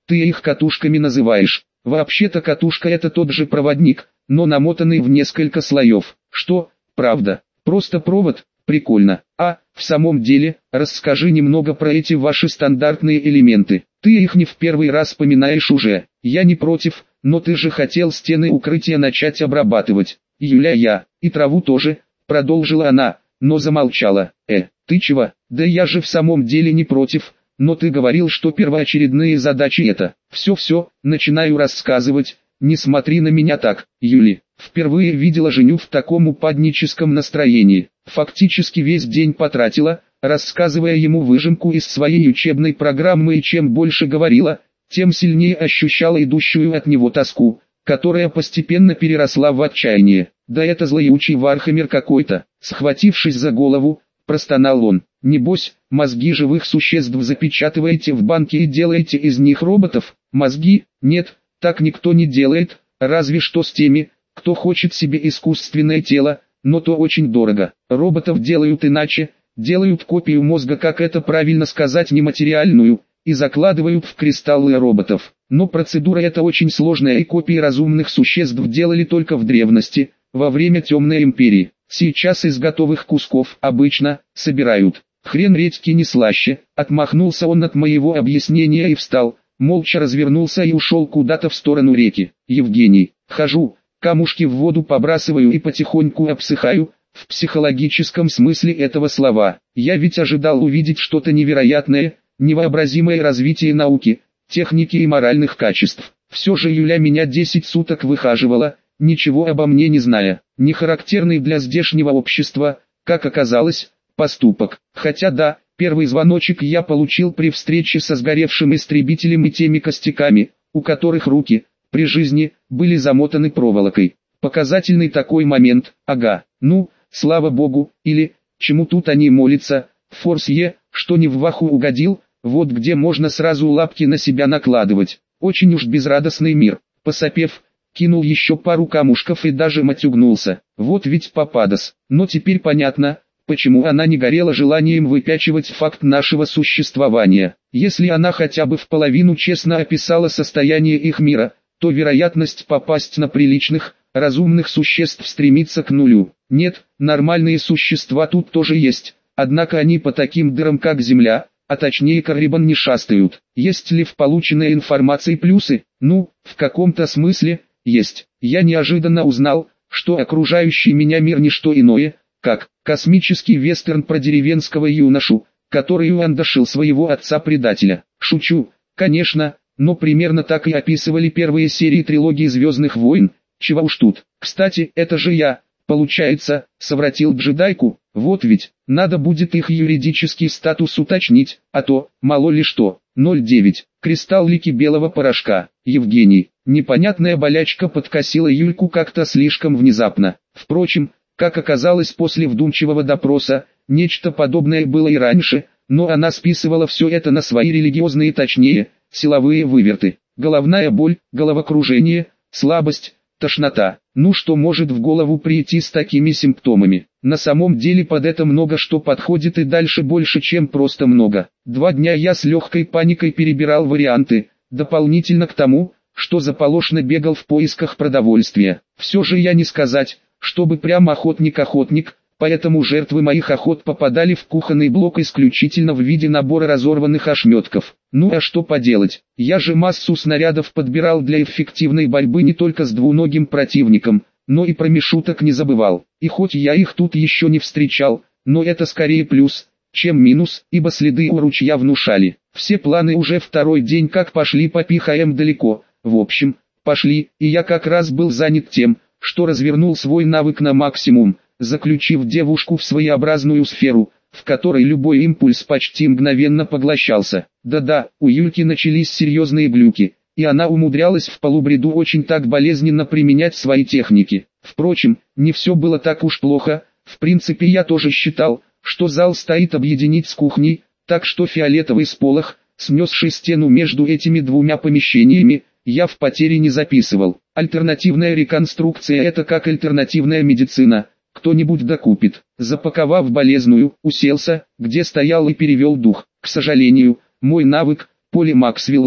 Ты их катушками называешь. Вообще-то катушка это тот же проводник, но намотанный в несколько слоев. Что, правда, просто провод? Прикольно. А, в самом деле, расскажи немного про эти ваши стандартные элементы. Ты их не в первый раз вспоминаешь уже. Я не против, но ты же хотел стены укрытия начать обрабатывать. Юля, я, и траву тоже, продолжила она, но замолчала. Ты чего? Да я же в самом деле не против, но ты говорил, что первоочередные задачи это. Все, начинаю рассказывать, не смотри на меня так, Юли. Впервые видела Женю в таком упадническом настроении. Фактически весь день потратила, рассказывая ему выжимку из своей учебной программы, и чем больше говорила, тем сильнее ощущала идущую от него тоску, которая постепенно переросла в отчаяние. Да это злоючий Вархаммер какой-то. Схватившись за голову, простонал он. Небось, мозги живых существ запечатываете в банки и делаете из них роботов? Мозги? Нет, так никто не делает, разве что с теми, кто хочет себе искусственное тело, но то очень дорого. Роботов делают иначе, делают копию мозга, как это правильно сказать, нематериальную, и закладывают в кристаллы роботов. Но процедура эта очень сложная, и копии разумных существ делали только в древности, во время Темной Империи. Сейчас из готовых кусков обычно собирают. Хрен редьки не слаще. Отмахнулся он от моего объяснения и встал, молча развернулся и ушел куда-то в сторону реки. Евгений, хожу, камушки в воду побрасываю и потихоньку обсыхаю, в психологическом смысле этого слова. Я ведь ожидал увидеть что-то невероятное, невообразимое развитие науки, техники и моральных качеств. Все же Юля меня 10 суток выхаживала, ничего обо мне не зная. Не характерный для здешнего общества, как оказалось, поступок. Хотя да, первый звоночек я получил при встрече со сгоревшим истребителем и теми костяками, у которых руки, при жизни, были замотаны проволокой. Показательный такой момент, ага. Ну, слава богу, или, чему тут они молятся, форс Е, что не в ваху угодил, вот где можно сразу лапки на себя накладывать. Очень уж безрадостный мир. Посопев, кинул еще пару камушков и даже матюгнулся. Вот ведь попадос. Но теперь понятно, почему она не горела желанием выпячивать факт нашего существования. Если она хотя бы в половину честно описала состояние их мира, то вероятность попасть на приличных, разумных существ стремится к нулю. Нет, нормальные существа тут тоже есть, однако они по таким дырам как Земля, а точнее Карибан, не шастают. Есть ли в полученной информации плюсы? Ну, в каком-то смысле, есть. Я неожиданно узнал, что окружающий меня мир не что иное, как космический вестерн про деревенского юношу, который уандашил своего отца-предателя. Шучу, конечно, но примерно так и описывали первые серии трилогии «Звездных войн», чего уж тут. Кстати, это же я, получается, совратил джедайку, вот ведь, надо будет их юридический статус уточнить, а то, мало ли что. 09. Кристаллики белого порошка. Евгений. Непонятная болячка подкосила Юльку как-то слишком внезапно. Впрочем, как оказалось после вдумчивого допроса, нечто подобное было и раньше, но она списывала все это на свои религиозные, точнее, силовые выверты. Головная боль, головокружение, слабость, тошнота. Ну что может в голову прийти с такими симптомами? На самом деле под это много что подходит, и дальше больше, чем просто много. 2 дня я с легкой паникой перебирал варианты, дополнительно к тому, что заполошно бегал в поисках продовольствия. Все же я не сказать, чтобы прям охотник-охотник, поэтому жертвы моих охот попадали в кухонный блок исключительно в виде набора разорванных ошметков. Ну а что поделать, я же массу снарядов подбирал для эффективной борьбы не только с двуногим противником, но и про мишуток не забывал. И хоть я их тут еще не встречал, но это скорее плюс, чем минус, ибо следы у ручья внушали. Все планы уже второй день как пошли по пихаем далеко. В общем, пошли, и я как раз был занят тем, что развернул свой навык на максимум, заключив девушку в своеобразную сферу, в которой любой импульс почти мгновенно поглощался. Да-да, у Юльки начались серьезные глюки, и она умудрялась в полубреду очень так болезненно применять свои техники. Впрочем, не все было так уж плохо, в принципе я тоже считал, что зал стоит объединить с кухней, так что фиолетовый сполох, снесший стену между этими двумя помещениями, я в потери не записывал. Альтернативная реконструкция — это как альтернативная медицина. Кто-нибудь докупит. Запаковав болезную, уселся, где стоял, и перевел дух. К сожалению, мой навык, поле Максвелла,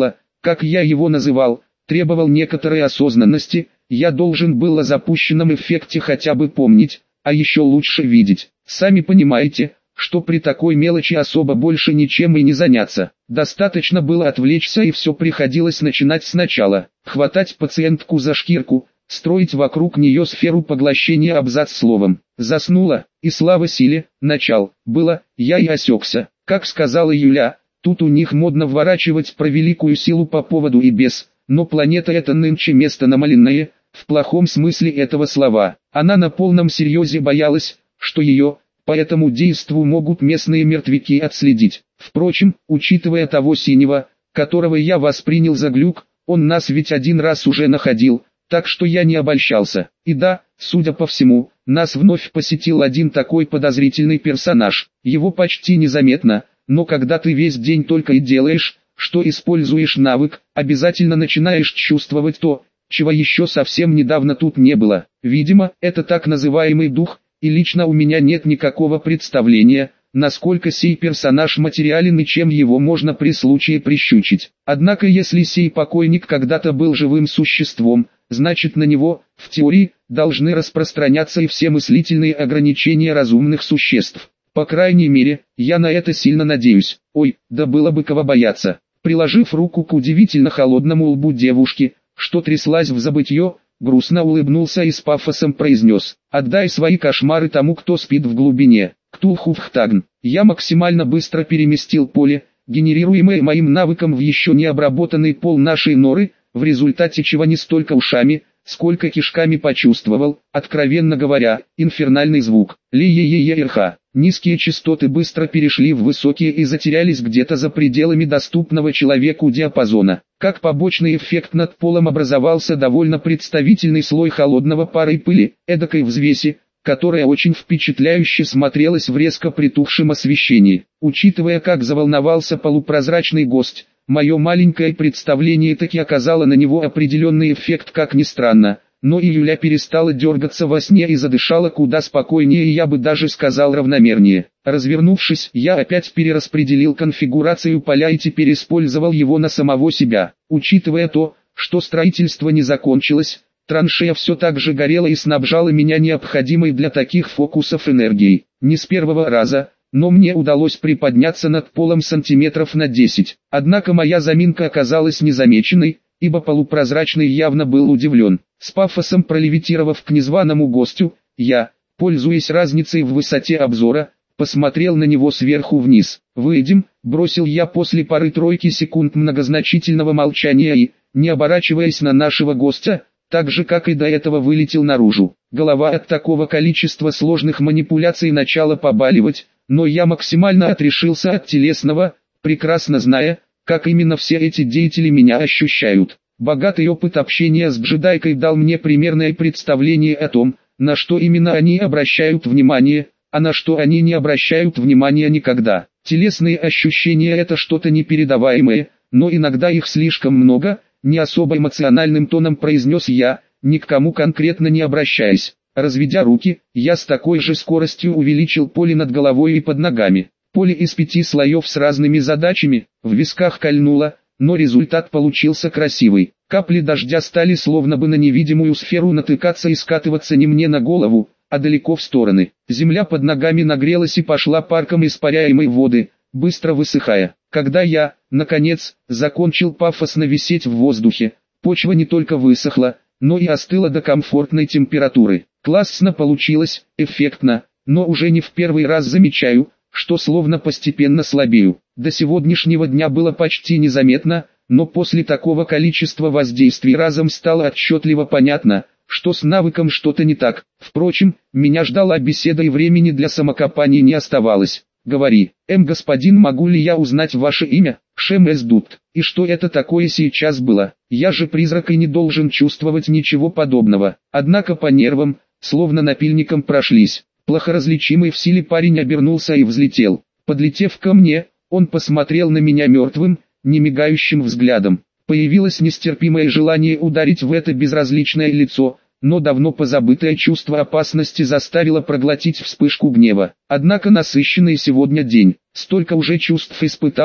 как я его называл, требовал некоторой осознанности, я должен был о запущенном эффекте хотя бы помнить, а еще лучше видеть. Сами понимаете, что при такой мелочи особо больше ничем и не заняться. Достаточно было отвлечься и все приходилось начинать сначала. Хватать пациентку за шкирку, строить вокруг нее сферу поглощения абзац словом. Заснула, и слава силе, начал. Было, я и осекся. Как сказала Юля, тут у них модно вворачивать про великую силу по поводу и без, но планета это нынче место намаленное, в плохом смысле этого слова. Она на полном серьезе боялась, что ее, по этому действу могут местные мертвяки отследить. Впрочем, учитывая того синего, которого я воспринял за глюк, он нас ведь один раз уже находил, так что я не обольщался. И да, судя по всему, нас вновь посетил один такой подозрительный персонаж. Его почти незаметно, но когда ты весь день только и делаешь, что используешь навык, обязательно начинаешь чувствовать то, чего еще совсем недавно тут не было. Видимо, это так называемый дух, и лично у меня нет никакого представления, насколько сей персонаж материален и чем его можно при случае прищучить. Однако если сей покойник когда-то был живым существом, значит на него, в теории, должны распространяться и все мыслительные ограничения разумных существ. По крайней мере, я на это сильно надеюсь. Ой, да было бы кого бояться. Приложив руку к удивительно холодному лбу девушки, что тряслась в забытье, грустно улыбнулся и с пафосом произнес: «Отдай свои кошмары тому, кто спит в глубине». Ктулхуфхтагн. Я максимально быстро переместил поле, генерируемое моим навыком в еще не обработанный пол нашей норы, в результате чего не столько ушами, сколько кишками почувствовал, откровенно говоря, инфернальный звук. Ли-е-е-е-рх. Низкие частоты быстро перешли в высокие и затерялись где-то за пределами доступного человеку диапазона. Как побочный эффект над полом образовался довольно представительный слой холодного пара и пыли, эдакой взвеси, которая очень впечатляюще смотрелась в резко притухшем освещении. Учитывая, как заволновался полупрозрачный гость, мое маленькое представление таки оказало на него определенный эффект, как ни странно. Но и Юля перестала дергаться во сне и задышала куда спокойнее, и я бы даже сказал равномернее. Развернувшись, я опять перераспределил конфигурацию поля и теперь использовал его на самого себя. Учитывая то, что строительство не закончилось, траншея все так же горела и снабжала меня необходимой для таких фокусов энергией. Не с первого раза, но мне удалось приподняться над полом сантиметров на 10. Однако моя заминка оказалась незамеченной, ибо полупрозрачный явно был удивлен. С пафосом пролевитировав к незваному гостю, я, пользуясь разницей в высоте обзора, посмотрел на него сверху вниз. «Выйдем», — бросил я после пары-тройки секунд многозначительного молчания и, не оборачиваясь на нашего гостя, так же как и до этого вылетел наружу. Голова от такого количества сложных манипуляций начала побаливать, но я максимально отрешился от телесного, прекрасно зная, как именно все эти деятели меня ощущают. Богатый опыт общения с джедайкой дал мне примерное представление о том, на что именно они обращают внимание, а на что они не обращают внимания никогда. Телесные ощущения — это что-то непередаваемое, но иногда их слишком много, не особо эмоциональным тоном произнес я, ни к кому конкретно не обращаясь. Разведя руки, я с такой же скоростью увеличил поле над головой и под ногами. Поле из 5 слоев с разными задачами, в висках кольнуло, но результат получился красивый. Капли дождя стали словно бы на невидимую сферу натыкаться и скатываться не мне на голову, а далеко в стороны. Земля под ногами нагрелась и пошла парком испаряемой воды, быстро высыхая. Когда я, наконец, закончил пафосно висеть в воздухе, почва не только высохла, но и остыла до комфортной температуры. Классно получилось, эффектно, но уже не в первый раз замечаю, что словно постепенно слабею. До сегодняшнего дня было почти незаметно, но после такого количества воздействий разом стало отчетливо понятно, что с навыком что-то не так. Впрочем, меня ждала беседа и времени для самокопаний не оставалось. «Говори, господин, могу ли я узнать ваше имя?» «Шем Эсдут. И что это такое сейчас было? Я же призрак и не должен чувствовать ничего подобного». Однако по нервам, словно напильником прошлись. Плохо различимый в силе парень обернулся и взлетел. Подлетев ко мне, он посмотрел на меня мертвым, немигающим взглядом. Появилось нестерпимое желание ударить в это безразличное лицо, но давно позабытое чувство опасности заставило проглотить вспышку гнева. Однако насыщенный сегодня день, столько уже чувств испытал,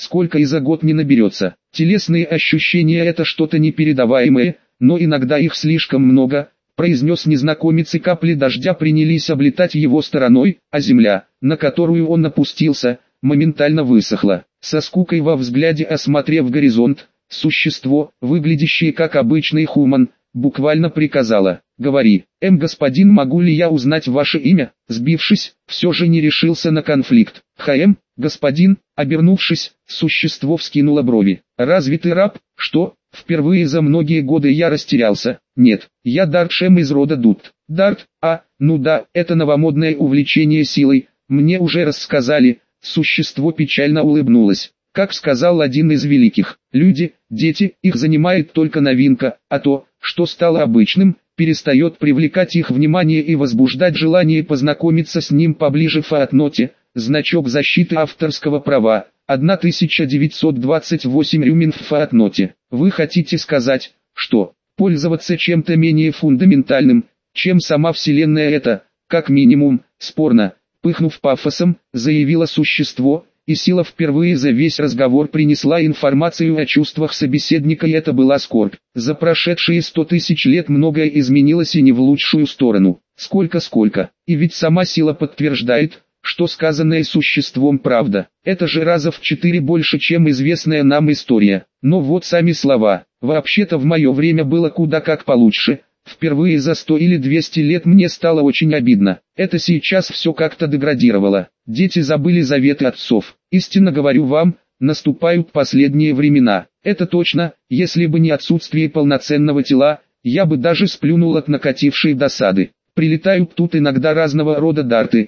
сколько и за год не наберется. Телесные ощущения — это что-то непередаваемое, но иногда их слишком много, произнес незнакомец, и капли дождя принялись облетать его стороной, а земля, на которую он опустился, моментально высохла. Со скукой во взгляде осмотрев горизонт, существо, выглядящее как обычный хуман, буквально приказало: «Говори, господин, могу ли я узнать ваше имя?» Сбившись, все же не решился на конфликт. Господин», обернувшись, существо вскинуло брови. «Разве ты раб?» «Что?» Впервые за многие годы я растерялся. «Нет, я Дартшем из рода Дут». «Дарт? Ну да, это новомодное увлечение силой, мне уже рассказали». Существо печально улыбнулось. Как сказал один из великих, люди, дети, их занимает только новинка, а то, что стало обычным, перестает привлекать их внимание и возбуждать желание познакомиться с ним поближе. Фаатноте, значок защиты авторского права, 1928 рюмин в Фаатноте. Вы хотите сказать, что пользоваться чем-то менее фундаментальным, чем сама Вселенная, это, как минимум, спорно? Пыхнув пафосом, заявило существо, и сила впервые за весь разговор принесла информацию о чувствах собеседника, и это была скорбь. За прошедшие 100 тысяч лет многое изменилось, и не в лучшую сторону. Сколько. И ведь сама сила подтверждает, что сказанное существом правда. Это же раза в 4 больше, чем известная нам история. Но вот сами слова. Вообще-то в мое время было куда как получше. Впервые за 100 или 200 лет мне стало очень обидно. Это сейчас все как-то деградировало. Дети забыли заветы отцов. Истинно говорю вам, наступают последние времена. Это точно, если бы не отсутствие полноценного тела, я бы даже сплюнул от накатившей досады. Прилетают тут иногда разного рода дарты,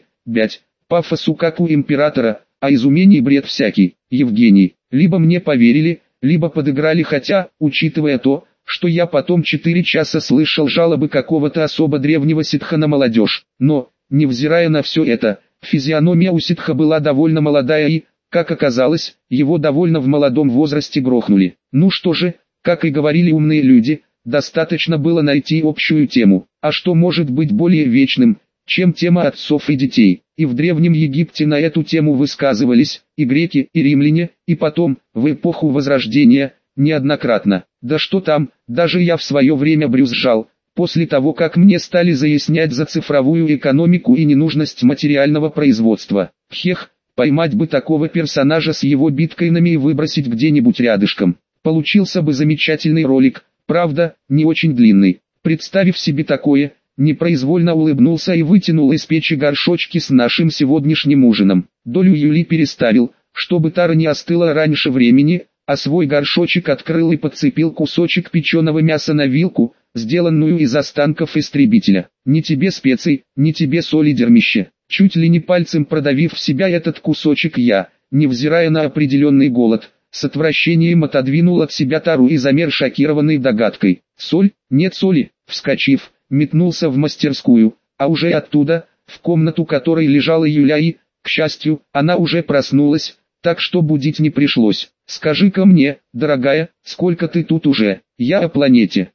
пафосу как у императора, а изумений бред всякий. Евгений, либо мне поверили, либо подыграли, хотя, учитывая то, что я потом 4 часа слышал жалобы какого-то особо древнего ситха на молодежь. Но, невзирая на все это, физиономия у ситха была довольно молодая и, как оказалось, его довольно в молодом возрасте грохнули. Ну что же, как и говорили умные люди, достаточно было найти общую тему. А что может быть более вечным, чем тема отцов и детей? И в Древнем Египте на эту тему высказывались и греки, и римляне, и потом, в эпоху Возрождения, неоднократно. Да что там, даже я в свое время брюзжал, после того как мне стали заяснять за цифровую экономику и ненужность материального производства. Поймать бы такого персонажа с его биткоинами и выбросить где-нибудь рядышком. Получился бы замечательный ролик, правда, не очень длинный. Представив себе такое, непроизвольно улыбнулся и вытянул из печи горшочки с нашим сегодняшним ужином. Долю Юли переставил, чтобы тара не остыла раньше времени, а свой горшочек открыл и подцепил кусочек печеного мяса на вилку, сделанную из останков истребителя. «Ни тебе специй, ни тебе соли, дерьмище!» Чуть ли не пальцем продавив в себя этот кусочек, я, невзирая на определенный голод, с отвращением отодвинул от себя тару и замер шокированной догадкой. «Соль? Нет соли!» Вскочив, метнулся в мастерскую, а уже оттуда, в комнату которой лежала Юля и, к счастью, она уже проснулась, так что будить не пришлось. «Скажи-ка мне, дорогая, сколько ты тут уже?» «Я о планете.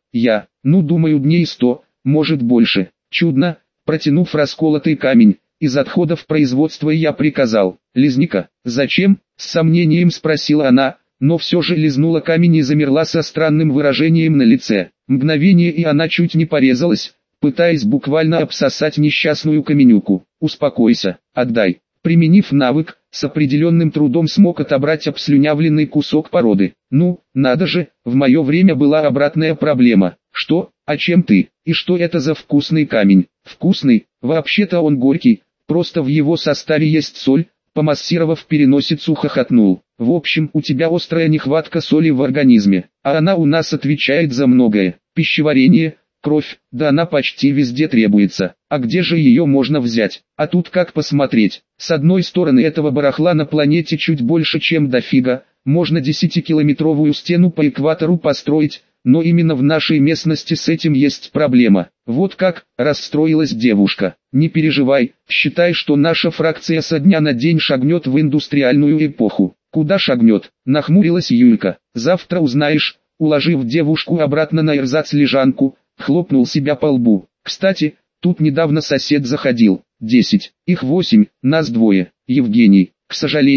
Думаю, дней 100, может больше». Чудно, протянув расколотый камень, из отходов производства я приказал: «Лизни-ка». «Зачем?» — с сомнением спросила она, но все же лизнула камень и замерла со странным выражением на лице. Мгновение, и она чуть не порезалась, пытаясь буквально обсосать несчастную каменюку. «Успокойся, отдай». Применив навык, с определенным трудом смог отобрать обслюнявленный кусок породы. «Ну, надо же, в мое время была обратная проблема». «Что? А чем ты? И что это за вкусный камень?» «Вкусный? Вообще-то он горький, просто в его составе есть соль». Помассировав переносицу, хохотнул. «В общем, у тебя острая нехватка соли в организме, а она у нас отвечает за многое. Пищеварение, кровь, да она почти везде требуется. А где же ее можно взять? А тут как посмотреть? С одной стороны, этого барахла на планете чуть больше, чем дофига, можно 10-километровую стену по экватору построить, но именно в нашей местности с этим есть проблема». «Вот как?» — расстроилась девушка. «Не переживай, считай, что наша фракция со дня на день шагнет в индустриальную эпоху». «Куда шагнет?» — нахмурилась Юлька. «Завтра узнаешь». Уложив девушку обратно на эрзац-лежанку, хлопнул себя по лбу. «Кстати, тут недавно сосед заходил. 10, их 8, нас 2. Евгений, к сожалению,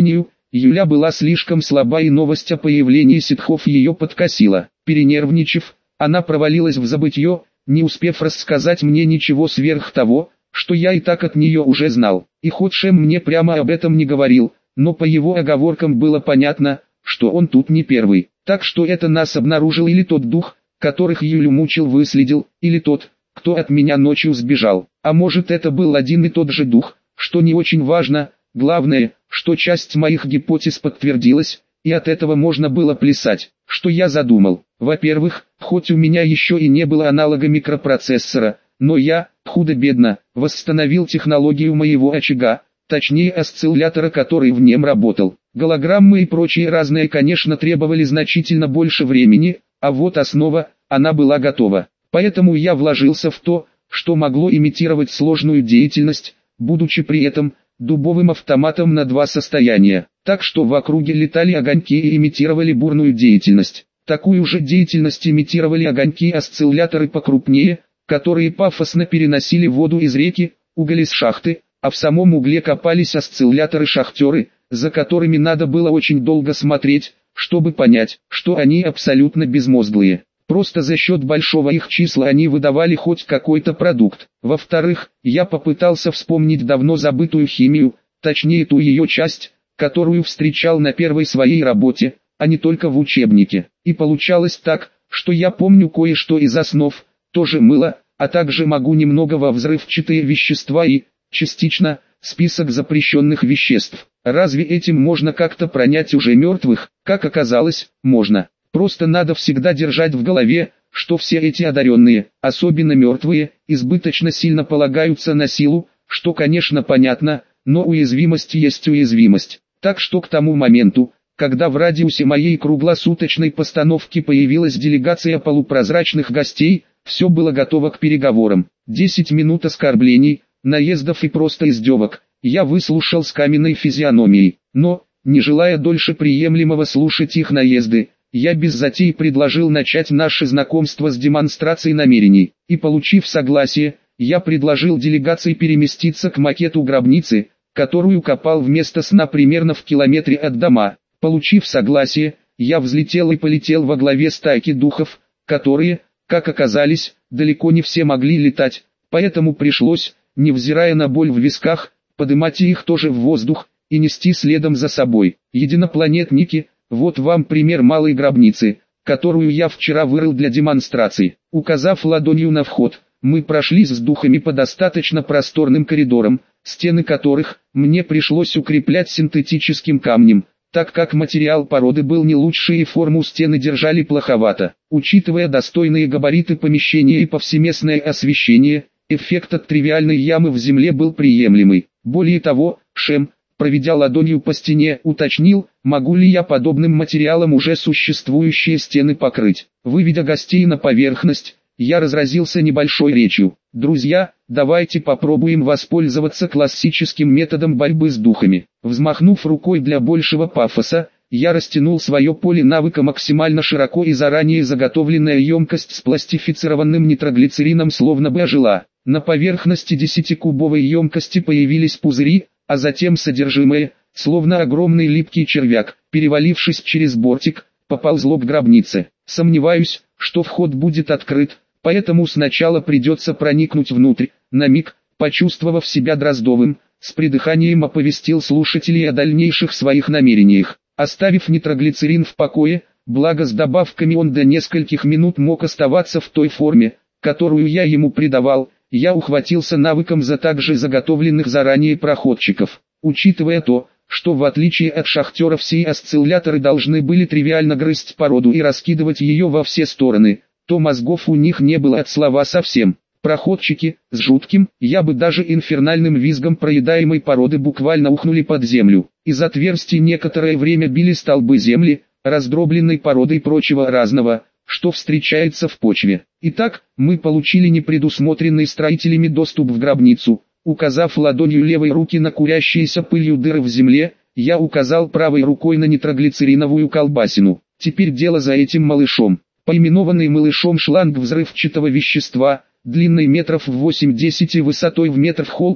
Юля была слишком слаба, и новость о появлении ситхов ее подкосила. Перенервничав, она провалилась в забытье, не успев рассказать мне ничего сверх того, что я и так от нее уже знал. И хоть Шем мне прямо об этом не говорил, но по его оговоркам было понятно, что он тут не первый. Так что это нас обнаружил или тот дух, которых Юлю мучил, выследил, или тот, кто от меня ночью сбежал. А может, это был один и тот же дух, что не очень важно. Главное, что часть моих гипотез подтвердилась, и от этого можно было плясать. Что я задумал? Во-первых, хоть у меня еще и не было аналога микропроцессора, но я, худо-бедно, восстановил технологию моего очага, точнее осциллятора, который в нем работал. Голограммы и прочие разные, конечно, требовали значительно больше времени, а вот основа, она была готова. Поэтому я вложился в то, что могло имитировать сложную деятельность, будучи при этом дубовым автоматом на два состояния. Так что в округе летали огоньки и имитировали бурную деятельность. Такую же деятельность имитировали огоньки-осцилляторы покрупнее, которые пафосно переносили воду из реки, уголь из шахты, а в самом угле копались осцилляторы-шахтеры, за которыми надо было очень долго смотреть, чтобы понять, что они абсолютно безмозглые. Просто за счет большого их числа они выдавали хоть какой-то продукт. Во-вторых, я попытался вспомнить давно забытую химию, точнее ту ее часть, которую встречал на первой своей работе, а не только в учебнике. И получалось так, что я помню кое-что из основ, тоже мыло, а также могу немного во взрывчатые вещества и, частично, список запрещенных веществ. Разве этим можно как-то пронять уже мертвых? Как оказалось, можно. Просто надо всегда держать в голове, что все эти одаренные, особенно мертвые, избыточно сильно полагаются на силу, что, конечно, понятно, но уязвимость есть уязвимость. Так что к тому моменту, когда в радиусе моей круглосуточной постановки появилась делегация полупрозрачных гостей, все было готово к переговорам. 10 минут оскорблений, наездов и просто издевок я выслушал с каменной физиономией, но, не желая дольше приемлемого слушать их наезды, я без затей предложил начать наше знакомство с демонстрацией намерений, и получив согласие, я предложил делегации переместиться к макету гробницы, которую копал вместо сна примерно в километре от дома. Получив согласие, я взлетел и полетел во главе стайки духов, которые, как оказалось, далеко не все могли летать, поэтому пришлось, невзирая на боль в висках, подымать их тоже в воздух и нести следом за собой. Единопланетники, вот вам пример малой гробницы, которую я вчера вырыл для демонстрации. Указав ладонью на вход, мы прошлись с духами по достаточно просторным коридорам, стены которых мне пришлось укреплять синтетическим камнем, так как материал породы был не лучший и форму стены держали плоховато. Учитывая достойные габариты помещения и повсеместное освещение, эффект от тривиальной ямы в земле был приемлемый. Более того, Шем, проведя ладонью по стене, уточнил, могу ли я подобным материалом уже существующие стены покрыть. Выведя гостей на поверхность, я разразился небольшой речью. Друзья, давайте попробуем воспользоваться классическим методом борьбы с духами. Взмахнув рукой для большего пафоса, я растянул свое поле навыка максимально широко, и заранее заготовленная емкость с пластифицированным нитроглицерином словно бы ожила. На поверхности 10-кубовой емкости появились пузыри, а затем содержимое, словно огромный липкий червяк, перевалившись через бортик, поползло к гробнице. Сомневаюсь, что вход будет открыт, поэтому сначала придется проникнуть внутрь. На миг, почувствовав себя Дроздовым, с придыханием оповестил слушателей о дальнейших своих намерениях. Оставив нитроглицерин в покое, благо с добавками он до нескольких минут мог оставаться в той форме, которую я ему придавал, я ухватился навыком за также заготовленных заранее проходчиков. Учитывая то, что в отличие от шахтеров сии осцилляторы должны были тривиально грызть породу и раскидывать ее во все стороны, то мозгов у них не было от слова совсем. Проходчики, с жутким, я бы даже инфернальным визгом проедаемой породы буквально ухнули под землю. Из отверстий некоторое время били столбы земли, раздробленной породы и прочего разного, что встречается в почве. Итак, мы получили непредусмотренный строителями доступ в гробницу. Указав ладонью левой руки на курящиеся пылью дыры в земле, я указал правой рукой на нитроглицериновую колбасину. Теперь дело за этим малышом. Поименованный малышом шланг взрывчатого вещества, длиной метров в 8-10 и высотой в метр в холке,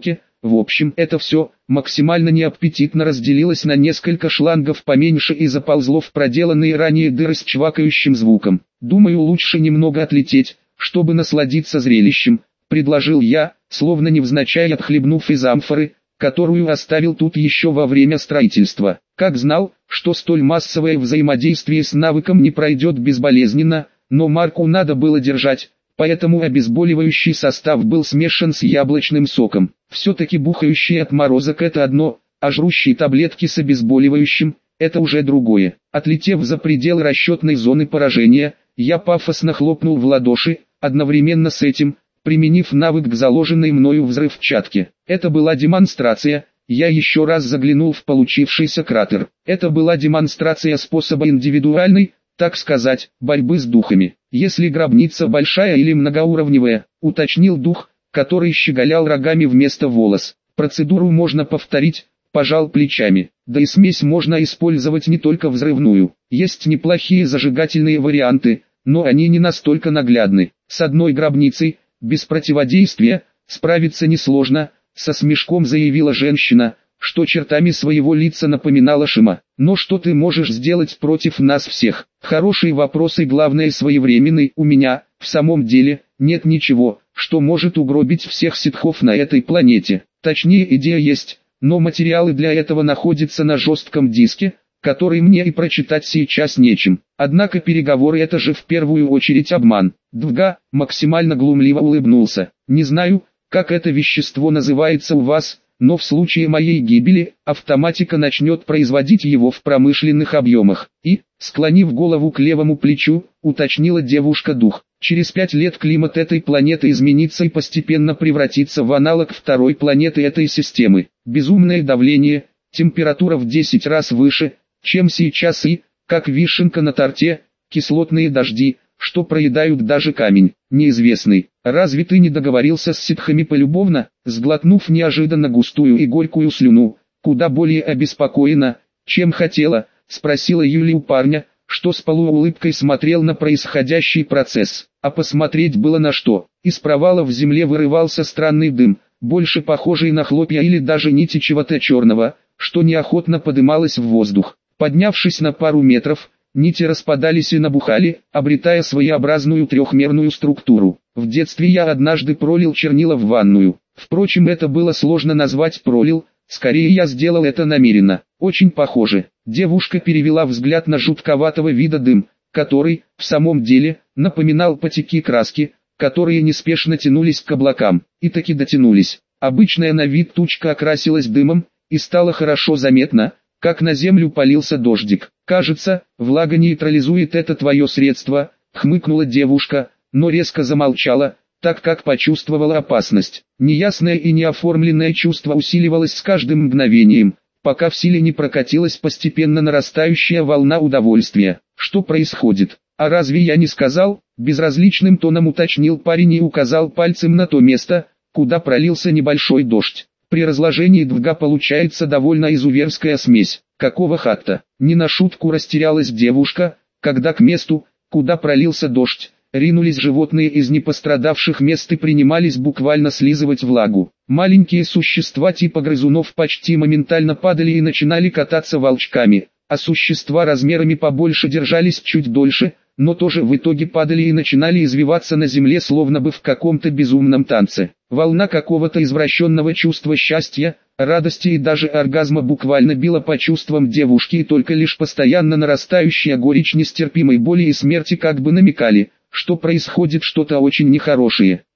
В общем, это все максимально неаппетитно разделилось на несколько шлангов поменьше и заползло в проделанные ранее дыры с чвакающим звуком. «Думаю, лучше немного отлететь, чтобы насладиться зрелищем», — предложил я, словно невзначай отхлебнув из амфоры, которую оставил тут еще во время строительства. Как знал, что столь массовое взаимодействие с навыком не пройдет безболезненно, но марку надо было держать, поэтому обезболивающий состав был смешан с яблочным соком. Все-таки бухающий отморозок — это одно, а жрущие таблетки с обезболивающим — это уже другое. Отлетев за пределы расчетной зоны поражения, я пафосно хлопнул в ладоши, одновременно с этим применив навык к заложенной мною взрывчатке. Это была демонстрация. Я еще раз заглянул в получившийся кратер. Это была демонстрация способа индивидуальной, так сказать, борьбы с духами. Если гробница большая или многоуровневая, уточнил дух, который щеголял рогами вместо волос. Процедуру можно повторить, пожал плечами. Да и смесь можно использовать не только взрывную. Есть неплохие зажигательные варианты, но они не настолько наглядны. С одной гробницей, без противодействия, справиться несложно, со смешком заявила женщина, что чертами своего лица напоминала Шима. Но что ты можешь сделать против нас всех? Хороший вопрос и главное своевременный. У меня, в самом деле, нет ничего, что может угробить всех ситхов на этой планете. Точнее, идея есть, но материалы для этого находятся на жестком диске, который мне и прочитать сейчас нечем. Однако переговоры — это же в первую очередь обман. Двга максимально глумливо улыбнулся. Не знаю, как это вещество называется у вас, но в случае моей гибели, автоматика начнет производить его в промышленных объемах. И, склонив голову к левому плечу, уточнила девушка-дух. Через 5 лет климат этой планеты изменится и постепенно превратится в аналог второй планеты этой системы. Безумное давление, температура в 10 раз выше, чем сейчас и, как вишенка на торте, кислотные дожди, что проедают даже камень. Неизвестный, разве ты не договорился с ситхами полюбовно? Сглотнув неожиданно густую и горькую слюну, куда более обеспокоена, чем хотела, спросила Юлия у парня, что с полуулыбкой смотрел на происходящий процесс. А посмотреть было на что. Из провала в земле вырывался странный дым, больше похожий на хлопья или даже нити чего-то черного, что неохотно подымалось в воздух. Поднявшись на пару метров, нити распадались и набухали, обретая своеобразную трехмерную структуру. В детстве я однажды пролил чернила в ванную. Впрочем, это было сложно назвать пролил, скорее я сделал это намеренно. Очень похоже. Девушка перевела взгляд на жутковатого вида дым, который, в самом деле, напоминал потеки краски, которые неспешно тянулись к облакам. И таки дотянулись. Обычная на вид тучка окрасилась дымом, и стало хорошо заметно, как на землю полился дождик. «Кажется, влага нейтрализует это твое средство», — хмыкнула девушка, но резко замолчала, так как почувствовала опасность. Неясное и неоформленное чувство усиливалось с каждым мгновением, пока в силе не прокатилась постепенно нарастающая волна удовольствия. «Что происходит? А разве я не сказал?» — безразличным тоном уточнил парень и указал пальцем на то место, куда пролился небольшой дождь. При разложении двга получается довольно изуверская смесь. Какого хатта? Не на шутку растерялась девушка, когда к месту, куда пролился дождь, ринулись животные из непострадавших мест и принимались буквально слизывать влагу. Маленькие существа типа грызунов почти моментально падали и начинали кататься волчками, а существа размерами побольше держались чуть дольше, но тоже в итоге падали и начинали извиваться на земле словно бы в каком-то безумном танце. Волна какого-то извращенного чувства счастья, радости и даже оргазма буквально била по чувствам девушки, и только лишь постоянно нарастающая горечь нестерпимой боли и смерти как бы намекали, что происходит что-то очень нехорошее.